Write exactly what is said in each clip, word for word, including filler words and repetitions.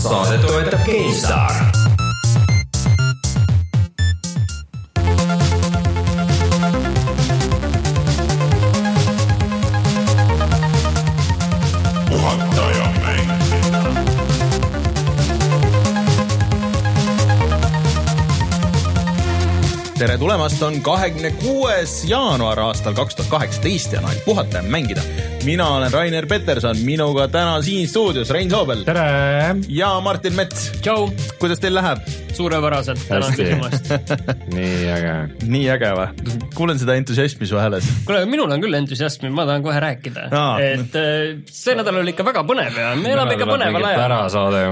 Saadet toetab GameStar. Tere tulemast, on kahekümne kuues jaanuar aastal kaks tuhat kaheksateist ja on aeg puhata ja mängida. Mina olen Rainer Peterson, minuga täna siin stuudios Rein Soobel. Tere! Ja Martin Mets. Tšau! Kuidas teil läheb? Suurepäraselt, tänan küsimast. Nii äge. Nii äge va? Kuulen seda entusiasmi su hääles. Kuule, minul on küll entusiasmi, ma tahan kohe rääkida. Aa. Et see nädal oli ikka väga põnev ja me elame ikka põneval ajal. Ära saade.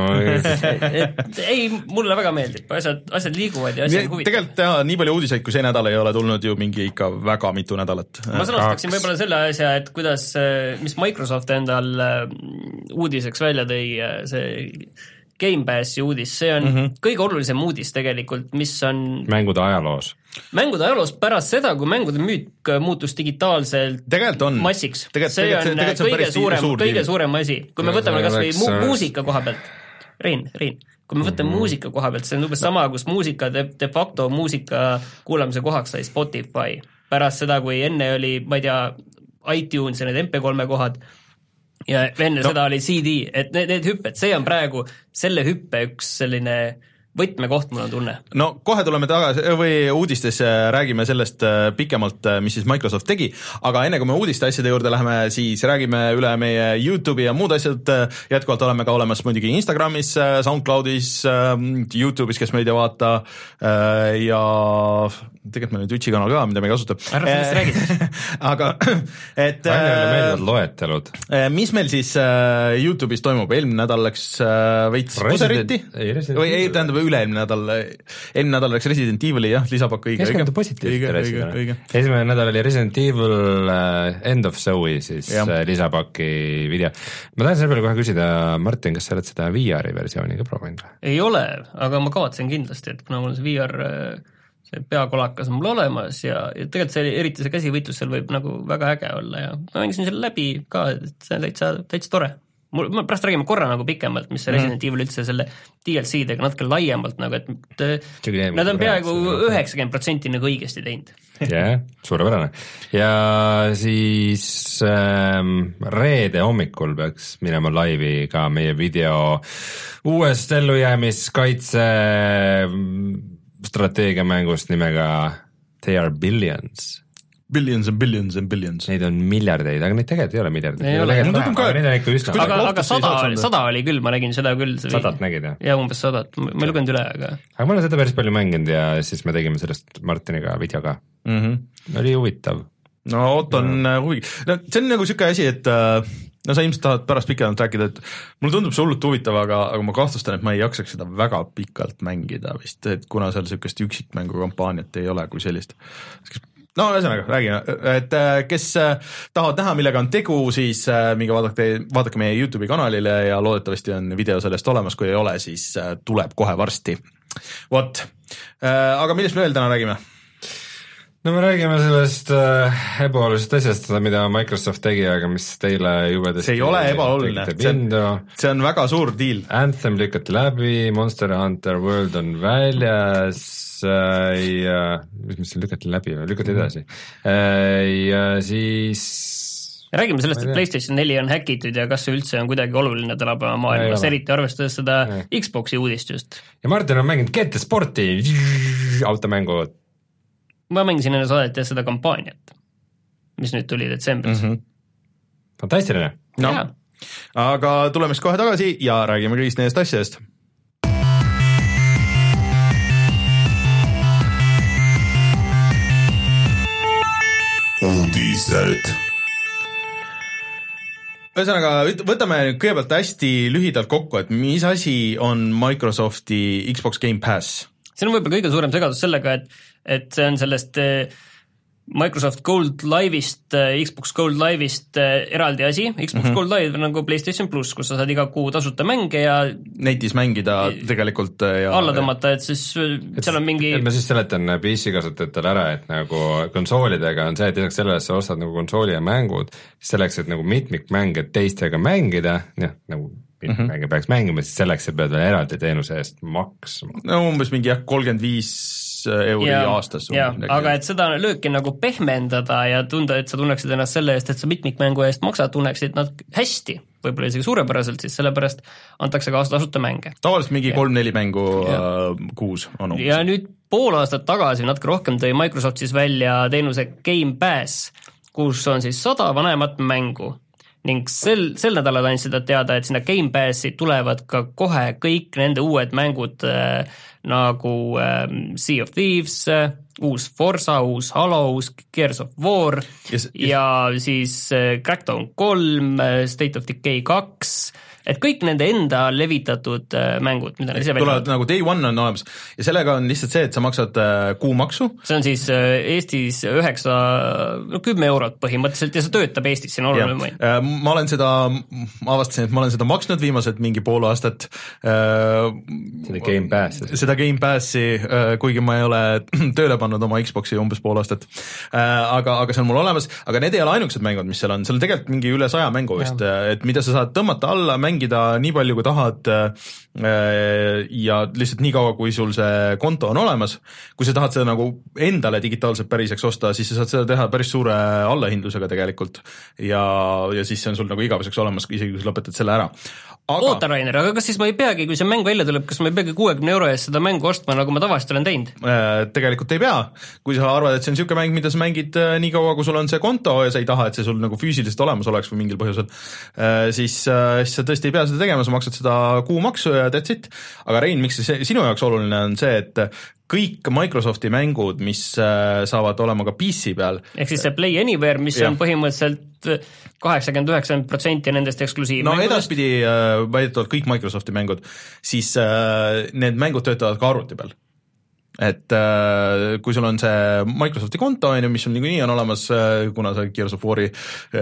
et, ei, mulle väga meeldib, asjad, asjad liiguvad ja asjad huvitavad. Tegelikult jah, nii palju uudiseid, kui see nädal ei ole tulnud ju mingi ikka väga mitu nädalat. Ma sõnastaksin võib-olla selle asja, et kuidas, mis Microsoft endal uudiseks välja tõi, see Game Passi uudis, see on mm-hmm. kõige olulisem uudis tegelikult, mis on mängude ajaloos. Mängude ajaloos pärast seda, kui mängude müük muutus digitaalselt massiks. Tegelt, see on, tegelt, see on kõige, suurem, suur kõige suurem asi. Kui me võtame kas või mu- muusika koha pealt, Rein, Rein, kui me võtame mm-hmm. muusika koha pealt, see on umbes sama, kus muusika de, de facto muusika kuulamise kohaks sai Spotify. Pärast seda, kui enne oli, ma ei tea, iTunes ja need M P kolme kohad, ja enne no. seda oli C D, et need, need hüpped, see on praegu selle hüppe üks selline võtmekoht, mul on tunne. No kohe tuleme tagasi või uudistesse, räägime sellest pikemalt, mis siis Microsoft tegi, aga enne kui me uudiste asjade juurde läheme, siis räägime üle meie YouTube'i ja muud asjad, jätkuvalt oleme ka olemas muidugi Instagramis, SoundCloudis, YouTube'is, kes meid ei vaata ja tegelikult meil on Twitchi kanal ka, mida me ei kasuta. Ära sellest räägid. aga et Rainile meeldivad loetelud. Mis meil siis YouTube'is toimub? Eelmine nädal läks veits Poseriti? Või ei, tähendab üle-eelmine nädal, eelmine nädal läks Resident Evil'i, jah, lisapakk õige. Keskendu positiivselt. Esimene nädal oli Resident Evil uh, End of Zoe, siis uh, lisapaki video. Ma tahan selle peale kohe küsida, Martin, kas sa oled seda V R-i versiooni ka proovinud? Ei ole, aga ma kavatsen kindlasti, et kuna mul see V R, see peakolakas on mul olemas ja, ja tegelikult see, eriti see käsivõitlus seal võib nagu väga äge olla ja ma mängisin selle läbi ka, et see on täitsa, täitsa tore. Mul, ma pärast räägime korra nagu pikemalt, mis see Resident Evil üldse selle D L C-dega natuke laiemalt nagu, et nad on peaaegu üheksakümmend protsenti nagu õigesti teinud. Jah, suurepärane. Ja siis ähm, reede hommikul peaks minema laivi ka meie video uuest ellujäämiskaitse strateegiamängust nimega They are billions. Billions and billions and billions. Neid on miljardeid, aga neid tegelikult ei ole miljardeid. Ei ole. Tegelikult vähem, aga neid on ikka üsna. Aga, aga sada, sada oli küll, ma nägin seda küll. Sadat nägid, jah? Ja umbes sadat, ma ei lugenud üle, aga... Aga ma olen seda päris palju mänginud ja siis me tegime sellest Martiniga video ka. Mm-hmm. Oli huvitav. No ootan no. huvi. No, see on nagu siuke asi, et no sa ilmselt tahad pärast pikemalt rääkida, et mulle tundub see hullult huvitav, aga, aga ma kahtlustan, et ma ei jaksaks seda väga pikalt mängida vist, et kuna seal siukest üksikmängu kampaaniat ei ole kui sellist. No ühesõnaga, räägime, et kes tahavad näha, millega on tegu, siis minge vaadake, vaadake meie YouTube'i kanalile ja loodetavasti on video sellest olemas, kui ei ole, siis tuleb kohe varsti. Vot, aga millest me veel täna räägime? No me räägime sellest äh, ebaolulisest asjast, mida Microsoft tegi, aga mis teile jubedasti... See ei ole ebaoluline, see on, see on väga suur deal. Anthem lükati läbi, Monster Hunter World on väljas äh, ja mis siin lükati läbi või lükati edasi äh, ja siis... Räägime sellest, et PlayStation neli on häkitud ja kas see üldse on kuidagi oluline tänapäeva maailmas, eriti arvestades seda ja. Xboxi uudist just. Ja Martin on mänginud G T Sporti automängu. Ma mängisin enne saadet ja seda kampaaniat, mis nüüd tuli detsembris. Mm-hmm. Fantastiline. No. Aga tuleme siis kohe tagasi ja räägime kõigist nendest asjadest. Uudised. Ühesõnaga, võtame kõigepealt hästi lühidalt kokku, et mis asi on Microsofti Xbox Game Pass? See on võib-olla kõige suurem segadus sellega, et, et see on sellest Microsoft Gold Live'ist, Xbox Gold Live'ist eraldi asi. Xbox mm-hmm. Gold Live on nagu PlayStation Plus, kus sa saad iga kuu tasuta mänge ja Netis mängida tegelikult ja alla tõmmata, et siis et, seal on mingi et ma siis seletan P C kasutajatele ära, et nagu konsoolidega on see, et lisaks sellele sa ostad nagu konsooli ja mängud selleks, et nagu mitmikmänge teistega mängida, jah, nagu mitmeid mänge peaks mängima, siis selleks sa pead veel eraldi teenuse eest maksma. no umbes mingi jah, kolmkümmend viis euri ja, aastas. jah, aga et seda lööki nagu pehmendada ja tunda, et sa tunneksid ennast selle eest, et sa mitmikmängu eest maksad, tunneksid nad hästi, võib-olla isegi suurepäraselt, siis sellepärast antakse kaasa tasuta mänge. Tavaliselt mingi kolm-neli mängu ja. kuus on umbes. Ja nüüd pool aastat tagasi, natuke rohkem tõi Microsoft siis välja teenuse Game Pass, kus on siis sada vanemat mängu ning sel, sel nädalal andis seda teada, et sinna Game Passi tulevad ka kohe kõik nende uued mängud äh, nagu äh, Sea of Thieves, äh, uus Forza, uus Halo, uus Gears of War yes, yes. ja siis äh, Crackdown kolm, äh, State of Decay kaks, et kõik nende enda levitatud äh, mängud, mida nad ise tulevad nagu day one on olemas ja sellega on lihtsalt see, et sa maksad äh, kuumaksu. See on siis äh, Eestis üheksa, no kümme eurot põhimõtteliselt ja see töötab Eestis, siin oluline mõin. Äh, ma olen seda, ma avastasin, et ma olen seda maksnud viimased mingi pool aastat. Äh, seda Game Passi. Seda Game Passi, äh, kuigi ma ei ole tööle pannud oma Xboxi umbes pool aastat. Äh, aga, aga see on mul olemas, aga need ei ole ainukesed mängud, mis seal on, seal on tegelikult mingi üle saja mängu vist, et mida sa saad tõmmata alla, mängida nii palju, kui tahad ja lihtsalt nii kaua, kui sul see konto on olemas. Kui sa tahad seda nagu endale digitaalselt päriseks osta, siis sa saad seda teha päris suure allahindlusega tegelikult ja, ja siis see on sul nagu igaveseks olemas, isegi kui sa lõpetad selle ära. Aga... oota, Rainer, aga kas siis ma ei peagi, kui see mäng välja tuleb, kas ma ei peagi kuuekümne euro eest seda mängu ostma, nagu ma tavaliselt olen teinud? Tegelikult ei pea. Kui sa arvad, et see on niisugune mäng, mida sa mängid nii kaua, kui sul on see konto ja sa ei taha, et see sul nagu füüsiliselt olemas oleks või mingil põhjusel, siis, siis sa tõesti ei pea seda tegema, sa maksad seda kuumaksu ja that's it. Aga Rein, miks see sinu jaoks oluline on see, et kõik Microsofti mängud, mis saavad olema ka P C peal. Ehk siis see Play Anywhere, mis ja. on põhimõtteliselt kaheksakümmend üheksa protsenti nendest eksklusiivmängudest. No edaspidi äh, väidetavalt kõik Microsofti mängud, siis äh, need mängud töötavad ka arvuti peal. Et äh, kui sul on see Microsofti konto, mis on niikuinii on olemas, äh, kuna sa Gears of War'i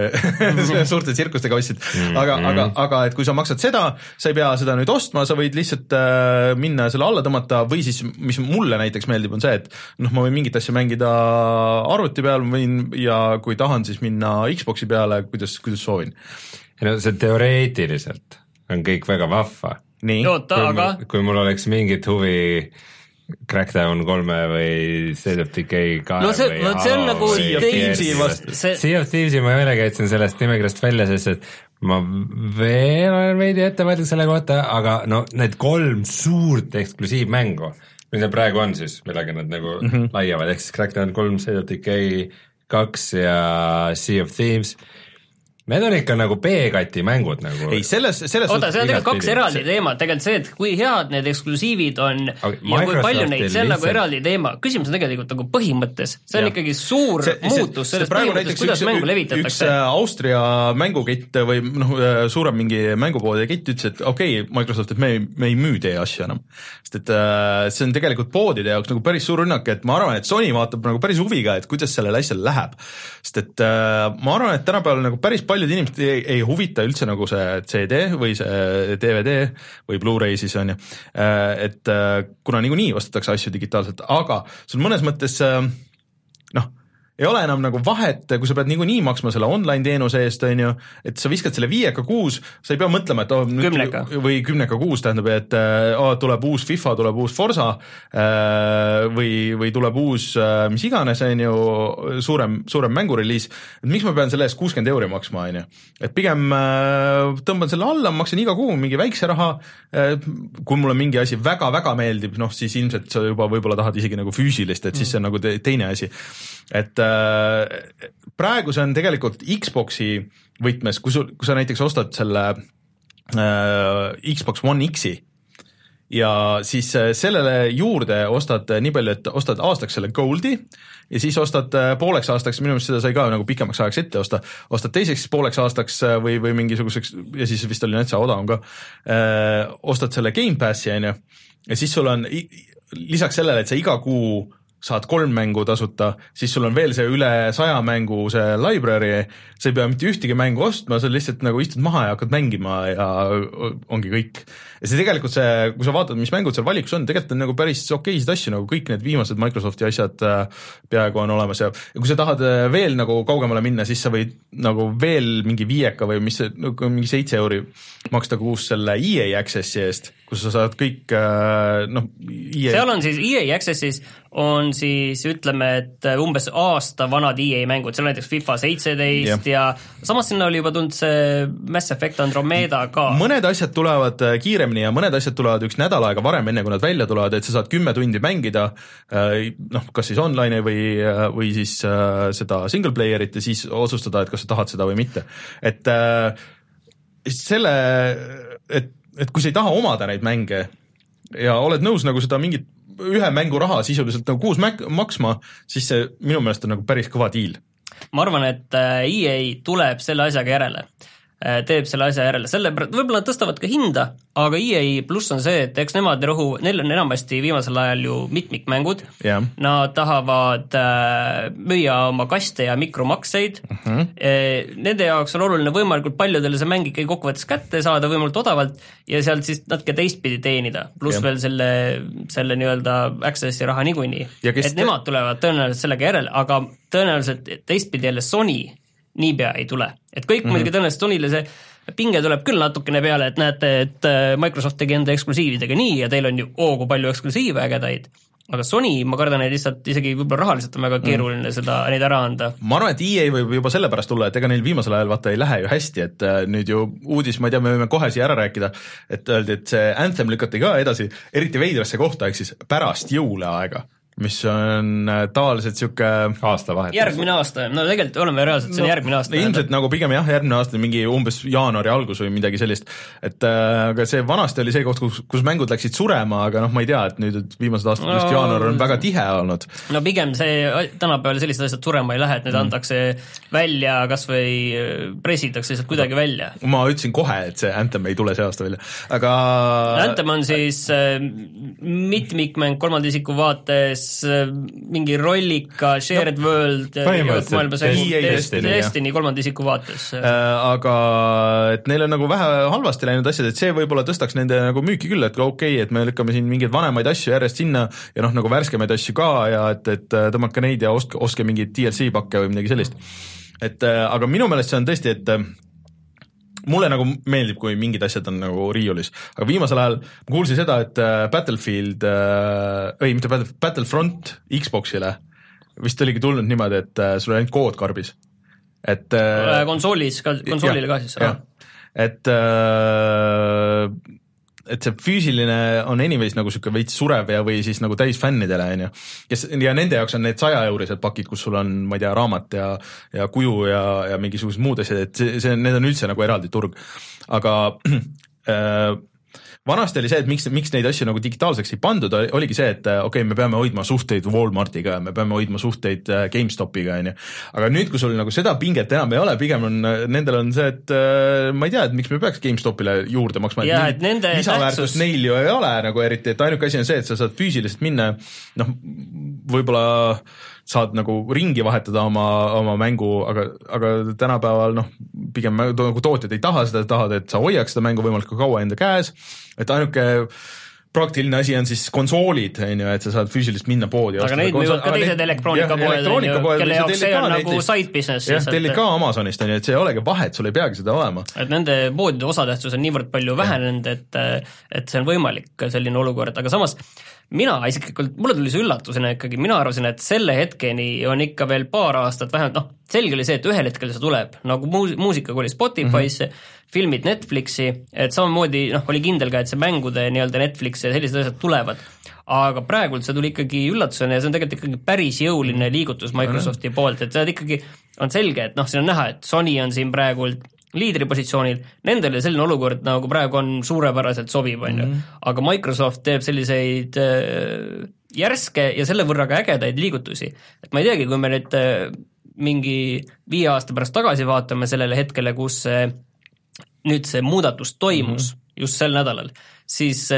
äh, suurte tsirkustega ostsid, aga, mm-hmm. aga, aga et kui sa maksad seda, sa ei pea seda nüüd ostma, sa võid lihtsalt äh, minna selle alla tõmmata või siis, mis mulle näiteks meeldib, on see, et noh, ma võin mingit asja mängida arvuti peal võin, ja kui tahan, siis minna Xboxi peale, kuidas, kuidas soovin. No see teoreetiliselt on kõik väga vahva. Nii. Oota, kui, aga... kui mul oleks mingit huvi Crackdown kolme või State of Decay kahe no see, või see on nagu Sea of Thievesi vastu. Sea of Thievesi ma meelega jätsin sellest nimekirjast välja, sest et ma veel olen veidi ettevõtlik selle kohta, aga no need kolm suurt eksklusiivmängu, mis need praegu on siis, millega nad nagu mm -hmm. laiavad, ehk siis Crackdown kolm, State of Decay kaks ja Sea of Thieves. Need on ikka nagu B-kati mängud nagu. Ei, selles, selles oota, see on tegelikult kaks eraldi teemat, tegelikult see, et kui head need eksklusiivid on okay, ja kui palju neid, see on lihtsalt... nagu eraldi teema. Küsimus on tegelikult nagu põhimõttes, see on ja. ikkagi suur see, muutus see, sellest põhimõttest, kuidas üks, mängu levitatakse. Üks Austria mängukett või noh, suurem mingi mängupoodi kett ütles, et okei, okay, Microsoft, et me ei, me ei müü teie asja enam. Sest et äh, see on tegelikult poodide jaoks nagu päris suur rünnak, et ma arvan, et Sony vaatab nagu päris huviga, et kuidas sellele asjale läheb. Sest et äh, ma arvan, et tänapäeval nagu päris palju paljud inimesed ei, ei huvita üldse nagu see C D või see D V D või Blu-ray siis on ju, et kuna niikuinii ostetakse asju digitaalselt, aga sul mõnes mõttes noh, ei ole enam nagu vahet, kui sa pead niikuinii maksma selle online teenuse eest, on ju, et sa viskad selle viieka kuus, sa ei pea mõtlema, et oh, kümneka. või kümneka kuus tähendab, et oh, tuleb uus FIFA, tuleb uus Forza või, või tuleb uus mis iganes, on ju, suurem, suurem mängureliis, et miks ma pean selle eest kuuskümmend euri maksma, on ju, et pigem tõmban selle alla, maksan iga kuu mingi väikse raha, kui mulle mingi asi väga-väga meeldib, noh siis ilmselt sa juba võib-olla tahad isegi nagu füüsilist, et siis see on nagu teine asi, et praegu see on tegelikult Xboxi võtmes, kui, sul, kui sa näiteks ostad selle äh, Xbox One X-i ja siis sellele juurde ostad nii palju, et ostad aastaks selle Goldi ja siis ostad pooleks aastaks, minu meelest seda sai ka nagu pikemaks ajaks ette osta, ostad teiseks pooleks aastaks või, või mingisuguseks ja siis vist oli näitsa odavam ka, äh, ostad selle Game Passi, on ju, ja siis sul on lisaks sellele, et sa iga kuu saad kolm mängu tasuta, siis sul on veel see üle saja mängu see library, sa ei pea mitte ühtegi mängu ostma, sa lihtsalt nagu istud maha ja hakkad mängima ja ongi kõik. Ja see tegelikult see, kui sa vaatad, mis mängud seal valikus on, tegelikult on nagu päris okeisid asju, nagu kõik need viimased Microsofti asjad peaaegu on olemas ja, ja kui sa tahad veel nagu kaugemale minna, siis sa võid nagu veel mingi viieka või mis nagu mingi seitse euri maksta kuus selle E A Accessi eest, kus sa saad kõik noh E A... seal on siis E A Accessis on siis ütleme, et umbes aasta vanad E A mängud, seal on näiteks FIFA seitseteist yeah. ja samas sinna oli juba tulnud see Mass Effect Andromeda ka. Mõned asjad tulevad kiiremini ja mõned asjad tulevad üks nädal aega varem, enne kui nad välja tulevad, et sa saad kümme tundi mängida, noh, kas siis online või, või siis seda single playerit ja siis otsustada, et kas sa tahad seda või mitte. Et selle, et, et kui sa ei taha omada neid mänge ja oled nõus nagu seda mingit ühe mängu raha sisuliselt nagu kuus mäk- maksma, siis see minu meelest on nagu päris kõva diil. Ma arvan, et E A tuleb selle asjaga järele, teeb selle asja järele, selle võib-olla tõstavad ka hinda, aga E A pluss on see, et eks nemad rõhu, neil on enamasti viimasel ajal ju mitmikmängud yeah., nad tahavad äh, müüa oma kaste ja mikromakseid uh, -huh. e, nende jaoks on oluline võimalikult paljudele see mäng ikkagi kokkuvõttes kätte saada võimalikult odavalt ja sealt siis natuke teistpidi teenida, pluss yeah. veel selle, selle nii-öelda accessi raha niikuinii, et te... nemad tulevad tõenäoliselt sellega järele, aga tõenäoliselt teistpidi jälle Sony niipea ei tule, et kõik mm-hmm. muidugi tõenäoliselt Sonyle see pinge tuleb küll natukene peale, et näete, et Microsoft tegi enda eksklusiividega nii ja teil on ju oo kui palju eksklusiive ägedaid, aga Sony, ma kardan, et lihtsalt isegi võib-olla rahaliselt on väga keeruline mm. seda, neid ära anda. Ma arvan, et E A võib juba sellepärast tulla, et ega neil viimasel ajal vaata ei lähe ju hästi, et nüüd ju uudis, ma ei tea, me võime kohe siia ära rääkida, et öeldi, et see Anthem lükati ka edasi, eriti veidrasse kohta, ehk siis pärast jõuleaega, mis on tavaliselt siuke aasta vahet. Järgmine aasta, no tegelikult oleme reaalselt, see on no, järgmine aasta. Ilmselt nagu pigem jah, järgmine aasta mingi umbes jaanuari algus või midagi sellist, et äh, aga see vanasti oli see koht, kus, kus mängud läksid surema, aga noh, ma ei tea, et nüüd et viimased aastad no, just jaanuar on väga tihe olnud. No pigem see tänapäeval sellised asjad surema ei lähe, et need mm. antakse välja, kas või presitakse lihtsalt kuidagi välja. Ma ütlesin kohe, et see Anthem ei tule see aasta välja, aga Anthem on siis äh, mitmikmäng kolmanda isiku vaates mingi rollika, shared no, world Destiny kolmanda isiku vaates. Aga et neil on nagu vähe halvasti läinud asjad, et see võib-olla tõstaks nende nagu müüki küll, et okei, okay, et me lükkame siin mingeid vanemaid asju järjest sinna ja noh, nagu värskemaid asju ka ja et, et tõmmake neid ja ostke, ostke mingid D L C pakke või midagi sellist. Et aga minu meelest see on tõesti, et mulle nagu meeldib, kui mingid asjad on nagu riiulis, aga viimasel ajal ma kuulsin seda, et Battlefield, ei mitte Battle, Battlefront Xboxile vist oligi tulnud niimoodi, et sul on ainult kood karbis. Et konsoolis, konsoolile ka siis. Et et see füüsiline on anyways nagu siuke veits surev ja või siis nagu täis fännidele, on ju. Kes, ja nende jaoks on need saja eurised pakid, kus sul on, ma ei tea, raamat ja, ja kuju ja, ja mingisugused muud asjad, et see, see, need on üldse nagu eraldi turg. Aga äh, vanasti oli see, et miks, miks neid asju nagu digitaalseks ei pandud, oligi see, et okei, okay, me peame hoidma suhteid Walmartiga ja me peame hoidma suhteid GameStopiga, on ju. Aga nüüd, kui sul nagu seda pinget enam ei ole, pigem on, nendel on see, et ma ei tea, et miks me peaks GameStopile juurde maksma, ja, et nende lisaväärtust tähtsus... neil ju ei ole nagu eriti, et ainuke asi on see, et sa saad füüsiliselt minna, noh, võib-olla saad nagu ringi vahetada oma, oma mängu, aga, aga tänapäeval noh, pigem nagu tootjad ei taha seda, tahad, et sa hoiaks seda mängu võimalikult kaua enda käes, et ainuke praktiline asi on siis konsoolid, on ju, et sa saad füüsilist minna poodi. Aga neid müüvad ka teised elektroonikapoed, kelle jaoks see on nagu side business. Jah, tellid ka Amazonist, on ju, et see ei olegi vahet, sul ei peagi seda olema. Et nende poodide osatähtsus on niivõrd palju vähenenud, et, et see on võimalik selline olukord, aga samas mina isiklikult, mulle tuli see üllatusena ikkagi, mina arvasin, et selle hetkeni on ikka veel paar aastat vähemalt, noh, selge oli see, et ühel hetkel see tuleb, nagu muus, muusika oli Spotify'sse, mm -hmm. filmid Netflixi, et samamoodi, noh, oli kindel ka, et see mängude nii-öelda Netflix ja sellised asjad tulevad. Aga praegult see tuli ikkagi üllatusena ja see on tegelikult ikkagi päris jõuline liigutus Microsofti poolt, et see ikkagi on selge, et noh, siin on näha, et Sony on siin praegult liidripositsioonil, nendele selline olukord nagu praegu on suurepäraselt sobiv, on ju. Mm -hmm. Aga Microsoft teeb selliseid äh, järske ja selle võrra ka ägedaid liigutusi. Et ma ei teagi, kui me nüüd äh, mingi viie aasta pärast tagasi vaatame sellele hetkele, kus äh, nüüd see muudatus toimus mm -hmm. just sel nädalal, siis äh,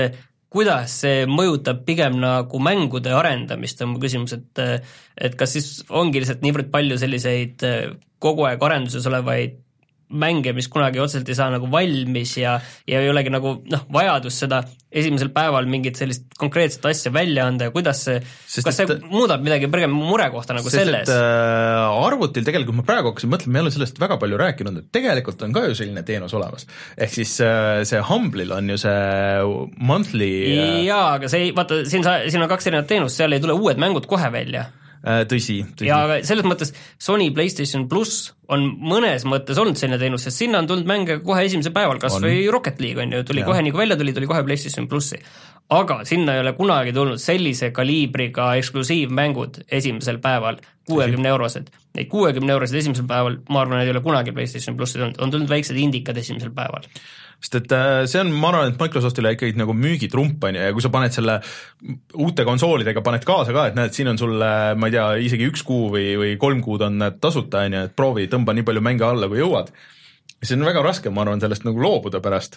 kuidas see mõjutab pigem nagu mängude arendamist, on mu küsimus, et et kas siis ongi lihtsalt niivõrd palju selliseid kogu aeg arenduses olevaid mänge, mis kunagi otseselt ei saa nagu valmis ja, ja ei olegi nagu noh, vajadus seda esimesel päeval mingit sellist konkreetset asja välja anda ja kuidas see, sest kas see et, muudab midagi pigem mure kohta nagu sest, selles? Äh, arvutil tegelikult ma praegu hakkasin mõtlema, me ei ole sellest väga palju rääkinud, et tegelikult on ka ju selline teenus olemas. Ehk siis äh, see Humble'il on ju see monthly äh... jaa, aga see ei, vaata, siin, sa, siin on kaks erinevat teenust, seal ei tule uued mängud kohe välja. Tõsi, tõsi. Ja selles mõttes Sony PlayStation Plus on mõnes mõttes olnud selline teenus, sest sinna on tulnud mänge kohe esimese päeval, kas on. Või Rocket League on ju, tuli ja. Kohe nii kui välja tuli, tuli kohe PlayStation Plussi. Aga sinna ei ole kunagi tulnud sellise kaliibriga eksklusiivmängud esimesel päeval, kuuekümne eurosed. Neid kuuekümne eurosed esimesel päeval, ma arvan, ei ole kunagi PlayStation Plussi tulnud, on tulnud väiksed indikad esimesel päeval. Sest et see on, ma arvan, et Microsoftile ikkagi nagu müügitrump on ja kui sa paned selle uute konsoolidega, paned kaasa ka, et näed, siin on sulle, ma ei tea, isegi üks kuu või, või kolm kuud on tasuta, on ja, et proovi, tõmba nii palju mänge alla, kui jõuad. See on väga raske, ma arvan, sellest nagu loobuda pärast,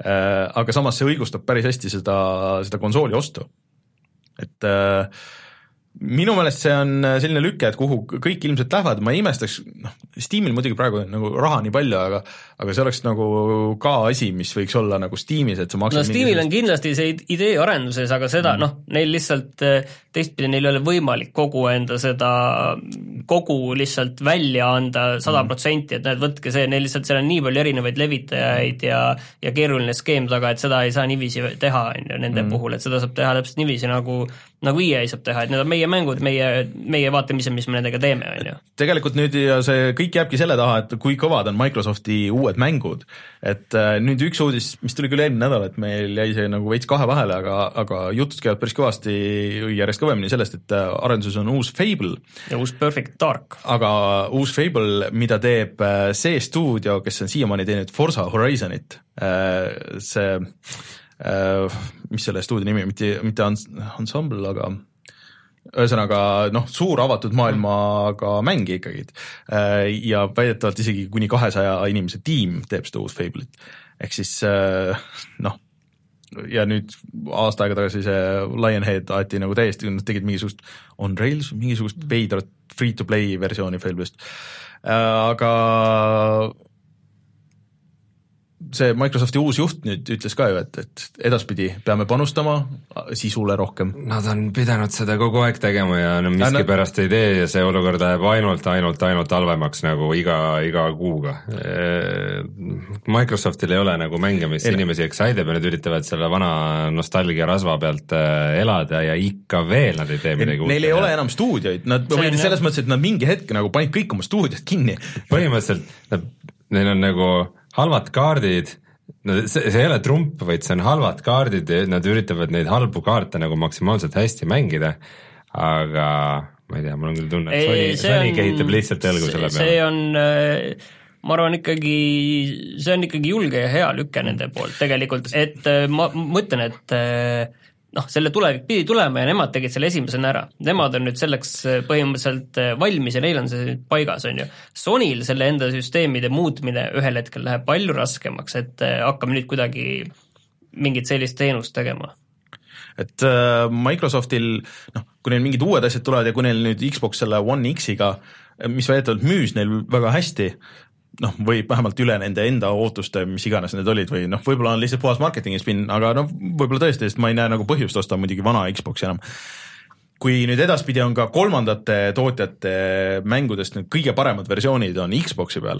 aga samas see õigustab päris hästi seda, seda konsooli ostu. Et minu meelest see on selline lüke, et kuhu kõik ilmselt lähevad, ma ei imestaks, noh, Steamil muidugi praegu nagu raha nii palju, aga, aga see oleks nagu ka asi, mis võiks olla nagu Steamis, et sa maksad no Steamil on kindlasti see idee arenduses, aga seda, mm. noh, neil lihtsalt teistpidi neil ei ole võimalik kogu enda seda, kogu lihtsalt välja anda sada protsenti, et näed, võtke see, neil lihtsalt seal on nii palju erinevaid levitajaid ja, ja keeruline skeem taga, et seda ei saa niiviisi teha nende mm. puhul, et seda saab teha täpselt niiviisi nagu, nagu E A saab teha, et need on meie mängud, meie, meie vaatame ise, mis me nendega teeme, on ju. Tegelikult nüüd ja see kõik jääbki selle taha, et kui kõvad on Microsofti uued mängud, et nüüd üks uudis, mis tuli küll eelmine nädal, et meil jäi see nagu veits kahe vahele, aga, aga jutud käivad päris kõvasti järjest kõvemini sellest, et arenduses on uus Fable. Ja uus Perfect Dark. Aga uus Fable, mida teeb see stuudio, kes on siiamaani teinud Forza Horizonit, see mis selle stuudio nimi, mitte, mitte Ensemble, aga ühesõnaga noh, suur avatud maailmaga mängi ikkagi ja väidetavalt isegi kuni kahesaja inimese tiim teeb seda uus Fable'it. Ehk siis noh, ja nüüd aasta aega tagasi see Lionhead aeti nagu täiesti, nad tegid mingisugust on Rails, mingisugust veidrat free-to-play versiooni Fable'ist, aga see Microsofti uus juht nüüd ütles ka ju, et, et edaspidi peame panustama sisule rohkem. Nad on pidanud seda kogu aeg tegema ja no miski nad... pärast ei tee ja see olukord läheb ainult, ainult, ainult halvemaks nagu iga, iga kuuga. Microsoftil ei ole nagu mänge, mis ei. Inimesi excited ja nad üritavad selle vana nostalgia rasva pealt elada ja ikka veel nad ei tee midagi uut. Neil ei ole enam stuudioid, nad või selles mõttes, et nad mingi hetk nagu panid kõik oma stuudiod kinni. Põhimõtteliselt neil on nagu halvad kaardid, no see, see ei ole trump, vaid see on halvad kaardid ja nad üritavad neid halbu kaarte nagu maksimaalselt hästi mängida, aga ma ei tea, mul on küll tunne, et Sony, Sony kehitab lihtsalt õlgu selle peale. See on, ma arvan ikkagi, see on ikkagi julge ja hea lükke nende poolt tegelikult, et ma mõtlen, et noh, selle tulevik pidi tulema ja nemad tegid selle esimesena ära. Nemad on nüüd selleks põhimõtteliselt valmis ja neil on see nüüd paigas, on ju. Sonyl selle enda süsteemide muutmine ühel hetkel läheb palju raskemaks, et hakkame nüüd kuidagi mingit sellist teenust tegema. Et äh, Microsoftil, noh, kui neil mingid uued asjad tulevad ja kui neil nüüd Xbox selle One X-iga, mis väidetavalt müüs neil väga hästi, noh, või vähemalt üle nende enda ootuste, mis iganes need olid või noh, võib-olla on lihtsalt puhas marketingi spin, aga noh, võib-olla tõesti, sest ma ei näe nagu põhjust osta muidugi vana Xboxi enam. Kui nüüd edaspidi on ka kolmandate tootjate mängudest need kõige paremad versioonid on Xboxi peal,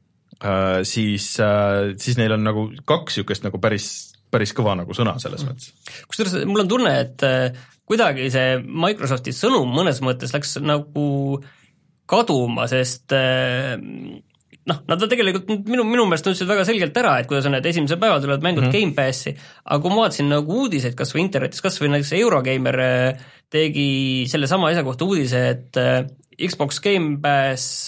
siis, siis neil on nagu kaks jukest nagu päris, päris kõva nagu sõna selles mõttes. Kusjuures mul on tunne, et kuidagi see Microsofti sõnum mõnes mõttes läks nagu kaduma, sest noh, nad on tegelikult minu, minu meelest ütlesid väga selgelt ära, et kuidas on need esimese päeval tulevad mängud mm-hmm. Game Passi, aga kui ma vaatasin nagu uudiseid kas või internetis, kas või näiteks Eurogamer tegi selle sama asja kohta uudise, et Xbox Game Pass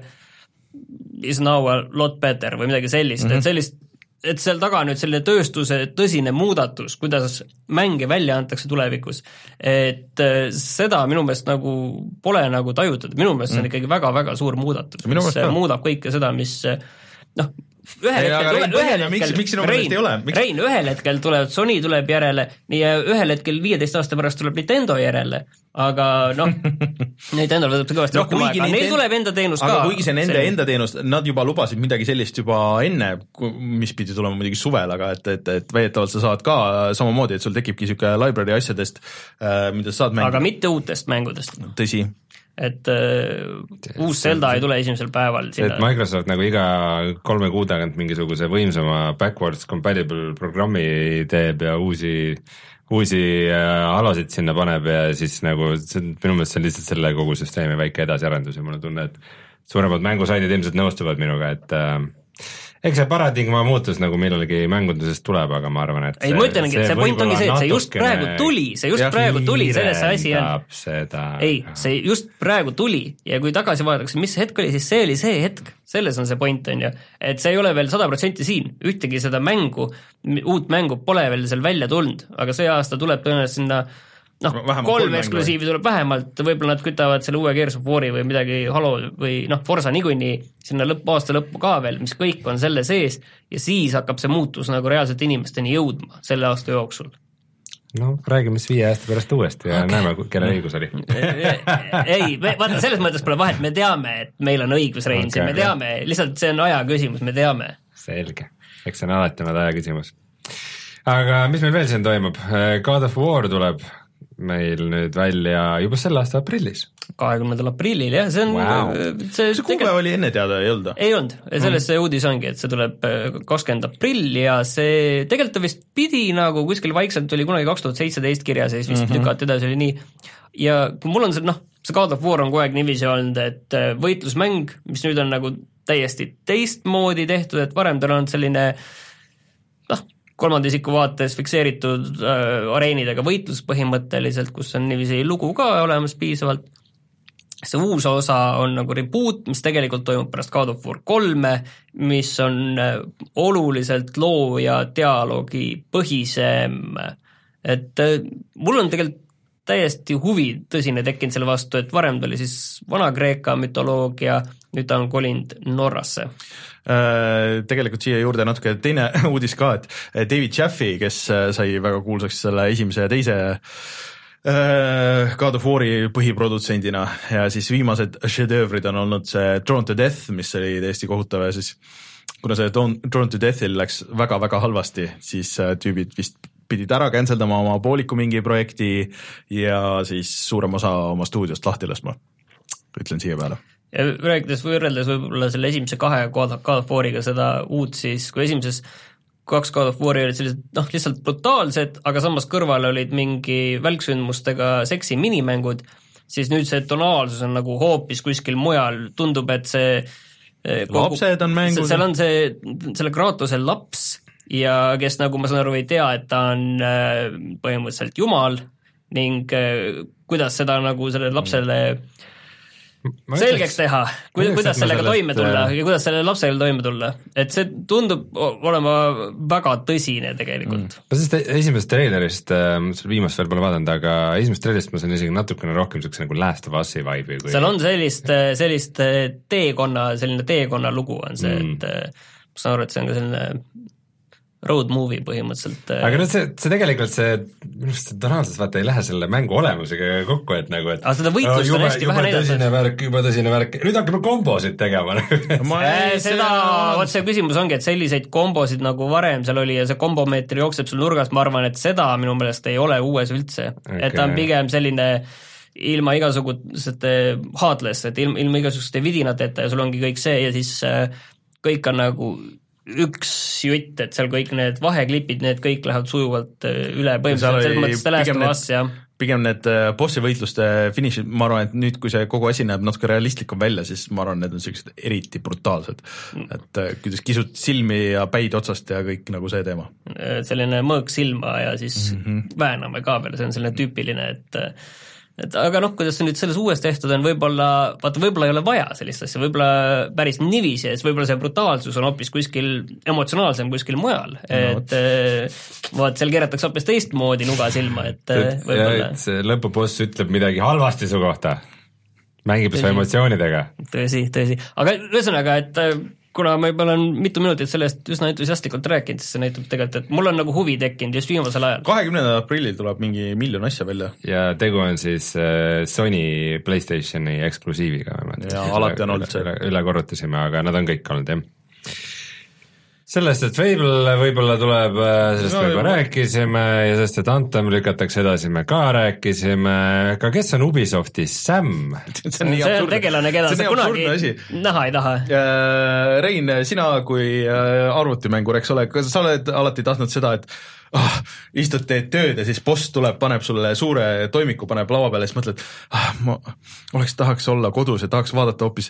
is now a lot better või midagi sellist mm, -hmm. et sellist et seal taga nüüd selle tööstuse tõsine muudatus, kuidas mänge välja antakse tulevikus, et seda minu meelest nagu pole nagu tajutud, minu meelest see on ikkagi väga-väga suur muudatus, mis muudab kõike seda, mis noh, ühel Ei, hetkel Rein, tuleb, ühel miks- hetkel, miks sinu meelest ei ole? Miks- Rein, ühel hetkel tuleb, Sony tuleb järele ja ühel hetkel viieteist aasta pärast tuleb Nintendo järele, aga noh, Nintendo võtab kõvasti No, rohkem kuigi aega, neil Nintendo- tuleb enda teenus aga ka. kuigi see on enda, enda teenus, nad juba lubasid midagi sellist juba enne, mis pidi tulema muidugi suvel, aga et, et, et väidetavalt sa saad ka samamoodi, et sul tekibki siuke library asjadest, mida sa saad mängida. aga mitte uutest mängudest. Tõsi. Et uh, uus Zelda ei tule esimesel päeval sinna. Et Microsoft nagu iga kolme kuu tagant mingisuguse võimsama backwards compatible programmi teeb ja uusi, uusi alasid sinna paneb ja siis nagu see, minu meelest see on lihtsalt selle kogu süsteemi väike edasiarendus ja mul on tunne, et suuremad mängusaidid ilmselt nõustuvad minuga, et äh, eks see paradigma muutus nagu millalgi mängundusest tuleb, aga ma arvan, et ei, ma ütlengi, see, see point ongi see, et see just praegu tuli, see just praegu tuli, selles see asi on. Seda. Ei, see just praegu tuli ja kui tagasi vaadatakse, mis hetk oli, siis see oli see hetk, selles on see point on ju, et see ei ole veel sada protsenti siin, ühtegi seda mängu, uut mängu pole veel seal välja tulnud, aga see aasta tuleb tõenäoliselt sinna noh, kolm eksklusiivi tuleb vähemalt, võib-olla nad kütavad selle uue Gears of War'i või midagi Halo või noh, Forza niikuinii sinna lõpp, aasta lõppu ka veel, mis kõik on selle sees ja siis hakkab see muutus nagu reaalselt inimesteni jõudma selle aasta jooksul. No räägime siis viie aasta pärast uuesti ja okay. Näeme, kelle õigus oli. ei, vaata, selles mõttes pole vahet, me teame, et meil on õigus, Rein, okay, me teame, lihtsalt see on aja küsimus, me teame. Selge, eks see on alati olnud aja küsimus. Aga mis meil veel siin toimub? God of War tuleb meil nüüd välja juba selle aasta aprillis. kahekümnendal aprillil, jah, see on wow. see, see kuupäev oli enne teada, ei olnud? Ei olnud, sellest see uudis ongi, et see tuleb kakskümmend aprill ja see tegelikult vist pidi nagu kuskil vaikselt oli kunagi kaks tuhat seitseteist kirjas ja siis vist mm-hmm. lükati edasi oli nii. Ja kui mul on see, noh, see God of War on kogu aeg niiviisi olnud, et võitlusmäng, mis nüüd on nagu täiesti teistmoodi tehtud, et varem tal on selline noh, kolmanda isiku vaates fikseeritud äh, areenidega võitlus põhimõtteliselt, kus on niiviisi lugu ka olemas piisavalt. See uus osa on nagu reboot, mis tegelikult toimub pärast God of War kolme, mis on äh, oluliselt loo ja dialoogi põhisem. Et äh, mul on tegelikult täiesti huvi tõsine tekkinud selle vastu, et varem tuli siis Vana-Kreeka mütoloogia, nüüd ta on kolinud Norrasse. Tegelikult siia juurde natuke teine uudis ka, et David Jaffe, kes sai väga kuulsaks selle esimese ja teise God of War'i põhiprodutsendina ja siis viimased šedöövrid on olnud see Drawn to Death, mis oli täiesti kohutav ja siis kuna see Drawn to Deathil läks väga-väga halvasti, siis tüübid vist pidid ära canceldama oma pooliku mingi projekti ja siis suurem osa oma stuudiost lahti laskma, ütlen siia peale. Ja rääkides võrreldes võib-olla selle esimese kahe God of War'iga seda uut, siis kui esimeses kaks God of War'i olid sellised noh, lihtsalt brutaalsed, aga samas kõrval olid mingi välksündmustega seksi minimängud, siis nüüd see tonaalsus on nagu hoopis kuskil mujal, tundub, et see kogu, lapsed on mängud. Seal on see, selle Kratose laps ja kes nagu ma saan aru ei tea, et ta on põhimõtteliselt jumal ning kuidas seda nagu sellele lapsele ma selgeks ütleks, teha, kuidas, kuidas sellega sellest, toime tulla ja kuidas sellele lapsele toime tulla, et see tundub olema väga tõsine tegelikult. Mm. Ma sest esimesest trailerist, viimast veel pole vaadanud, aga esimesest trailerist ma sain isegi natukene rohkem selleks nagu Last of Us'i vibe'i kui... seal on sellist, sellist teekonna, selline teekonna lugu on see mm., et ma saan aru, et see on ka selline road movie põhimõtteliselt. Aga nüüd see, see tegelikult see, minu arust see tonaalsus vaata ei lähe selle mängu olemusega kokku, et nagu, et aga seda võitlust on hästi vähe näidatud. Tõsine värk, juba tõsine värk, nüüd hakkame kombosid tegema. Ei, seda, vot see küsimus ongi, et selliseid kombosid nagu varem seal oli ja see kombomeetri jookseb sul nurgast, ma arvan, et seda minu meelest ei ole uues üldse. Okay. Et ta on pigem selline ilma igasugusete heartless, et ilma, ilma igasuguste vidinateta ja sul ongi kõik see ja siis kõik on nagu üks jutt, et seal kõik need vaheklipid, need kõik lähevad sujuvalt üle põhimõtteliselt, selles mõttes ta läheb vastu, jah. Pigem need bossi võitluste finishid, ma arvan, et nüüd, kui see kogu asi näeb natuke realistlikum välja, siis ma arvan, need on sellised eriti brutaalsed. Et kuidas kisud silmi ja päid otsast ja kõik nagu see teema. Selline mõõk silma ja siis mm-hmm. vääname ka veel, see on selline tüüpiline, et et aga noh, kuidas see nüüd selles uues tehtud on, võib-olla, vaata, võib-olla ei ole vaja sellist asja, võib-olla päris niiviisi, et võib-olla see brutaalsus on hoopis kuskil emotsionaalsem kuskil mujal, et no, vaat seal keeratakse hoopis teistmoodi nuga silma, et võib-olla. See lõpuboss ütleb midagi halvasti su kohta, mängib su emotsioonidega. Tõsi, tõsi, aga ühesõnaga, et kuna ma juba olen mitu minutit sellest üsna entusiastlikult rääkinud, siis see näitab tegelikult, et mul on nagu huvi tekkinud just viimasel ajal. kahekümnendal aprillil tuleb mingi miljon asja välja. Ja tegu on siis Sony PlayStationi eksklusiiviga. Ja alati on olnud see. Üle, üle korrutasime, aga nad on kõik olnud, jah. Sellest, et Fable võib-olla tuleb, sellest no, me juba rääkisime ja sellest, et Anthem lükatakse edasi, me ka rääkisime, aga kes on Ubisofti Sam? see on, see on tegelane, keda sa kunagi näha ei taha. Rein, sina kui arvutimängur, eks ole, sa oled alati tahtnud seda, et ah, istud, teed tööd ja siis boss tuleb, paneb sulle suure toimiku, paneb laua peale ja siis mõtled, ah, ma oleks, tahaks olla kodus ja tahaks vaadata hoopis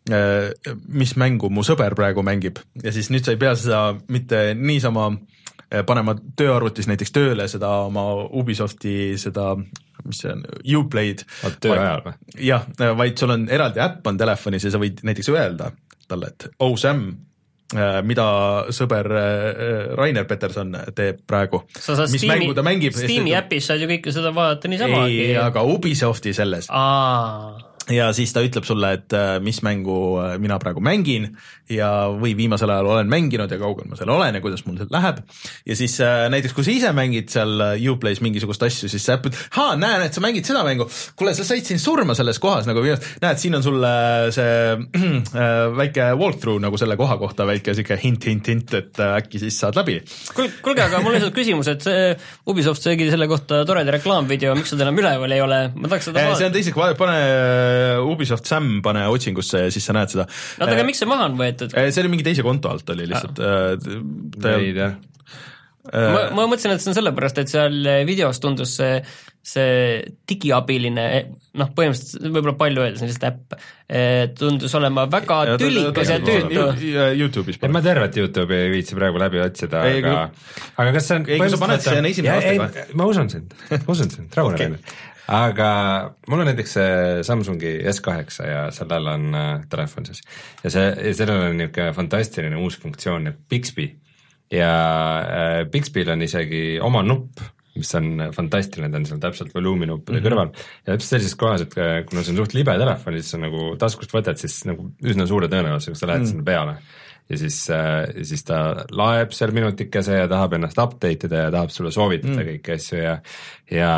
mis mängu mu sõber praegu mängib ja siis nüüd sa ei pea seda mitte niisama panema tööarvutis näiteks tööle seda oma Ubisofti seda, mis see on, Uplay'd. Töö ajal või? Jah, vaid sul on eraldi äpp on telefonis ja sa võid näiteks öelda talle, et oh Sam, mida sõber Rainer Peterson teeb praegu. Sa saad mis Steam'i, mängu ta mängib. Steam'i äpis saad ju kõike seda vaadata niisamagi. Ei, aga Ubisofti selles. Aa. Ja siis ta ütleb sulle, et mis mängu mina praegu mängin ja või viimasel ajal olen mänginud ja kaugel ma seal olen ja kuidas mul seal läheb. Ja siis näiteks, kui sa ise mängid seal Uplay's mingisugust asju, siis sa äppid, haa, näen, et sa mängid seda mängu. Kuule, sa said siin surma selles kohas, nagu näed, siin on sulle see väike walkthrough nagu selle koha kohta, väike siuke hint, hint, hint, et äkki siis saad läbi. Kuulge, aga mul lihtsalt küsimus, et see Ubisoft tegi selle kohta toreda reklaamvideo, miks seda enam üleval ei ole? Ma tahaks seda see on teiseks, pane Ubisoft Sam, pane otsingusse ja siis sa näed seda. Oota, aga miks see maha on võetud? See oli mingi teise konto alt oli lihtsalt. Ei tea. Ma, ma mõtlesin, et see on sellepärast, et seal videos tundus see, see digiabiline, noh, põhimõtteliselt võib-olla palju öelda, see on lihtsalt äpp, tundus olema väga ja, tülikas ja tüütu. YouTube'is. Ma tervet YouTube'i ei viitsi praegu läbi otsida, ei, aga, aga kas see on... Ei, kui sa paned, see on esimene aastaga. Ma usun sind, usun sind, rahune okay. Aga mul on näiteks Samsungi S kaheksa ja sellel on äh, telefon siis ja see, sellel on niisugune fantastiline uus funktsioon nagu Bixby ja äh, Bixbyl on isegi oma nupp, mis on fantastiline, ta on seal täpselt voluuminuppide mm-hmm. kõrval ja täpselt sellises kohas, et kuna see on suht libe telefon, siis on nagu taskust võtad, siis nagu üsna suure tõenäosusega sa lähed mm. sinna peale ja siis, äh, siis ta laeb seal minutikese ja tahab ennast update ida ja tahab sulle soovitada mm. kõiki asju ja, ja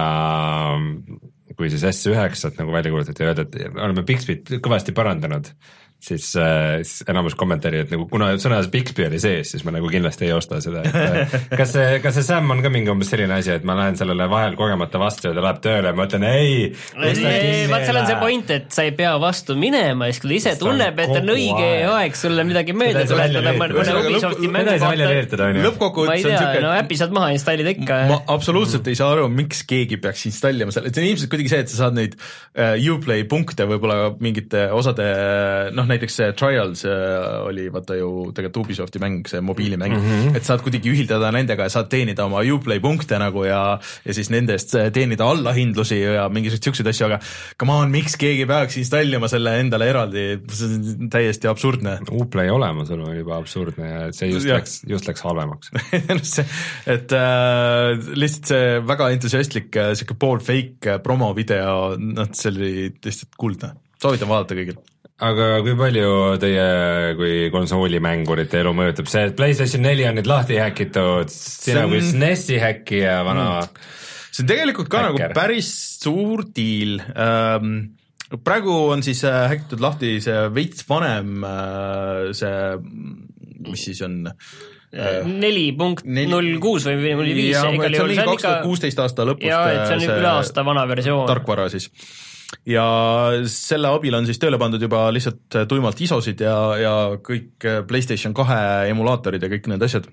kui siis S üheksat nagu välja kuulutati ja öelda, et oleme Bixbyt kõvasti parandanud, siis, siis enamus kommentaari, et nagu kuna sõnas Bixby oli sees, siis ma nagu kindlasti ei osta seda, et kas see, kas see Sam on ka mingi umbes selline asi, et ma lähen sellele vahel kogemata vastu ja ta läheb tööle ja ma ütlen ei, vaat seal on see point, et sa ei pea vastu minema, siis kui ta ise tunneb, et on õige aeg sulle midagi mööda tuletada mõne Ubisofti mängu kohta, lõppkokkuvõttes ma ei tea, no äpi saad maha installida ikka. Ma absoluutselt ei saa aru, miks keegi peaks installima selle, see on ilmselt kuidagi see, et sa saad neid Uplay punkte võib-olla mingite osade, noh näiteks see Trials oli vaata ju tegelikult Ubisofti mäng, see mobiilimäng, mm -hmm. et saad kuidagi ühildada nendega ja saad teenida oma Uplay punkte nagu ja, ja siis nendest teenida allahindlusi ja mingisugused siuksed asju, aga come on, miks keegi peaks installima selle endale eraldi, see on täiesti absurdne. Uplay olemasolu oli juba absurdne ja see just ja. läks, just läks halvemaks. et äh, lihtsalt see väga entusiastlik siuke pool fake promo video, noh, see oli lihtsalt kuldne. Soovitan vaadata kõigil. Aga kui palju teie kui konsoolimängurite elu mõjutab see, et PlayStation neli on nüüd lahti häkitud, sina kui S N E S-i häkkija vana mm. see on tegelikult ka häkker. Nagu päris suur deal. Ähm, praegu on siis häkitud lahti see veits vanem see, mis siis on neli punkt null kuus või null viis. See on kaks tuhat kuusteist aasta lõpust. Ja, et see on see üle aasta vana versioon. Tarkvara siis. Ja selle abil on siis tööle pandud juba lihtsalt tuimalt I S O-sid ja, ja kõik PlayStation kahe emulaatorid ja kõik need asjad.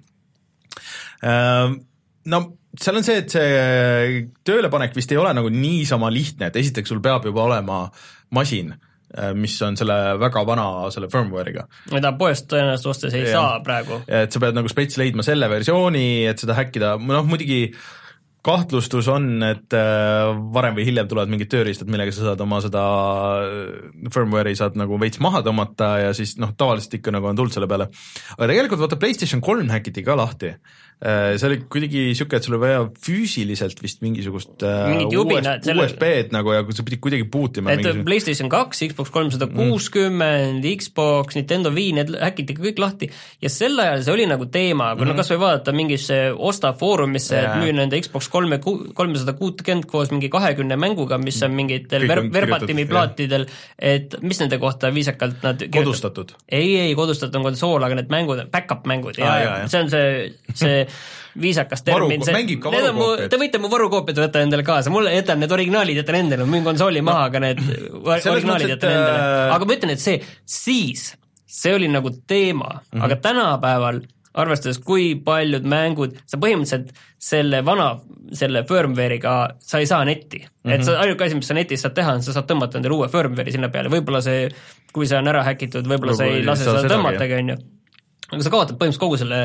No seal on see, et see töölepanek vist ei ole nagu niisama lihtne, et esiteks sul peab juba olema masin, mis on selle väga vana selle firmware'iga. Mida poest tõenäoliselt ostes ei ja. saa praegu. Et sa pead nagu spets leidma selle versiooni, et seda häkkida, noh muidugi kahtlustus on, et varem või hiljem tulevad mingid tööriistad, millega sa saad oma seda firmware'i saad nagu veits maha tõmmata ja siis noh, tavaliselt ikka nagu on tulnud selle peale. Aga tegelikult vaata PlayStation kolm häkiti ka lahti see oli kuidagi siuke, et sul oli vaja füüsiliselt vist mingisugust U S B-d nagu ja sa pidid kuidagi puutima. Et mingisugust... PlayStation kaks, Xbox kolmsada kuuskümmend, mm. Xbox, Nintendo Wii, need häkiti kõik lahti ja sel ajal see oli nagu teema, kui mm. no kas või vaadata mingisse Osta foorumisse, et müü nende Xbox kolmsada kuuskümmend koos mingi kahekümne mänguga, mis on mingitel ver- verbatimi plaatidel, et mis nende kohta viisakalt nad kodustatud? Ei, ei, kodustatud on konsool, aga need mängud, back-up mängud ja, ah, ja, ja. see on see, see viisakas termin, see, te võite mu varukoopiad võtta endale kaasa, mulle jätan need originaalid, jätan endale, müün konsooli maha, aga need originaalid jätan endale, aga ma ütlen, et see, siis, see oli nagu teema, mm-hmm. aga tänapäeval, arvestades kui paljud mängud, sa põhimõtteliselt selle vana, selle firmware'iga sa ei saa netti, mm-hmm. et sa ainuke asi, mis sa netis saad teha, on sa saad tõmmata endale uue firmware'i sinna peale, võib-olla see, kui see on ära häkitud, võib-olla sa ei lase seda tõmmatagi, on ju, aga sa kaotad põhimõtteliselt kogu selle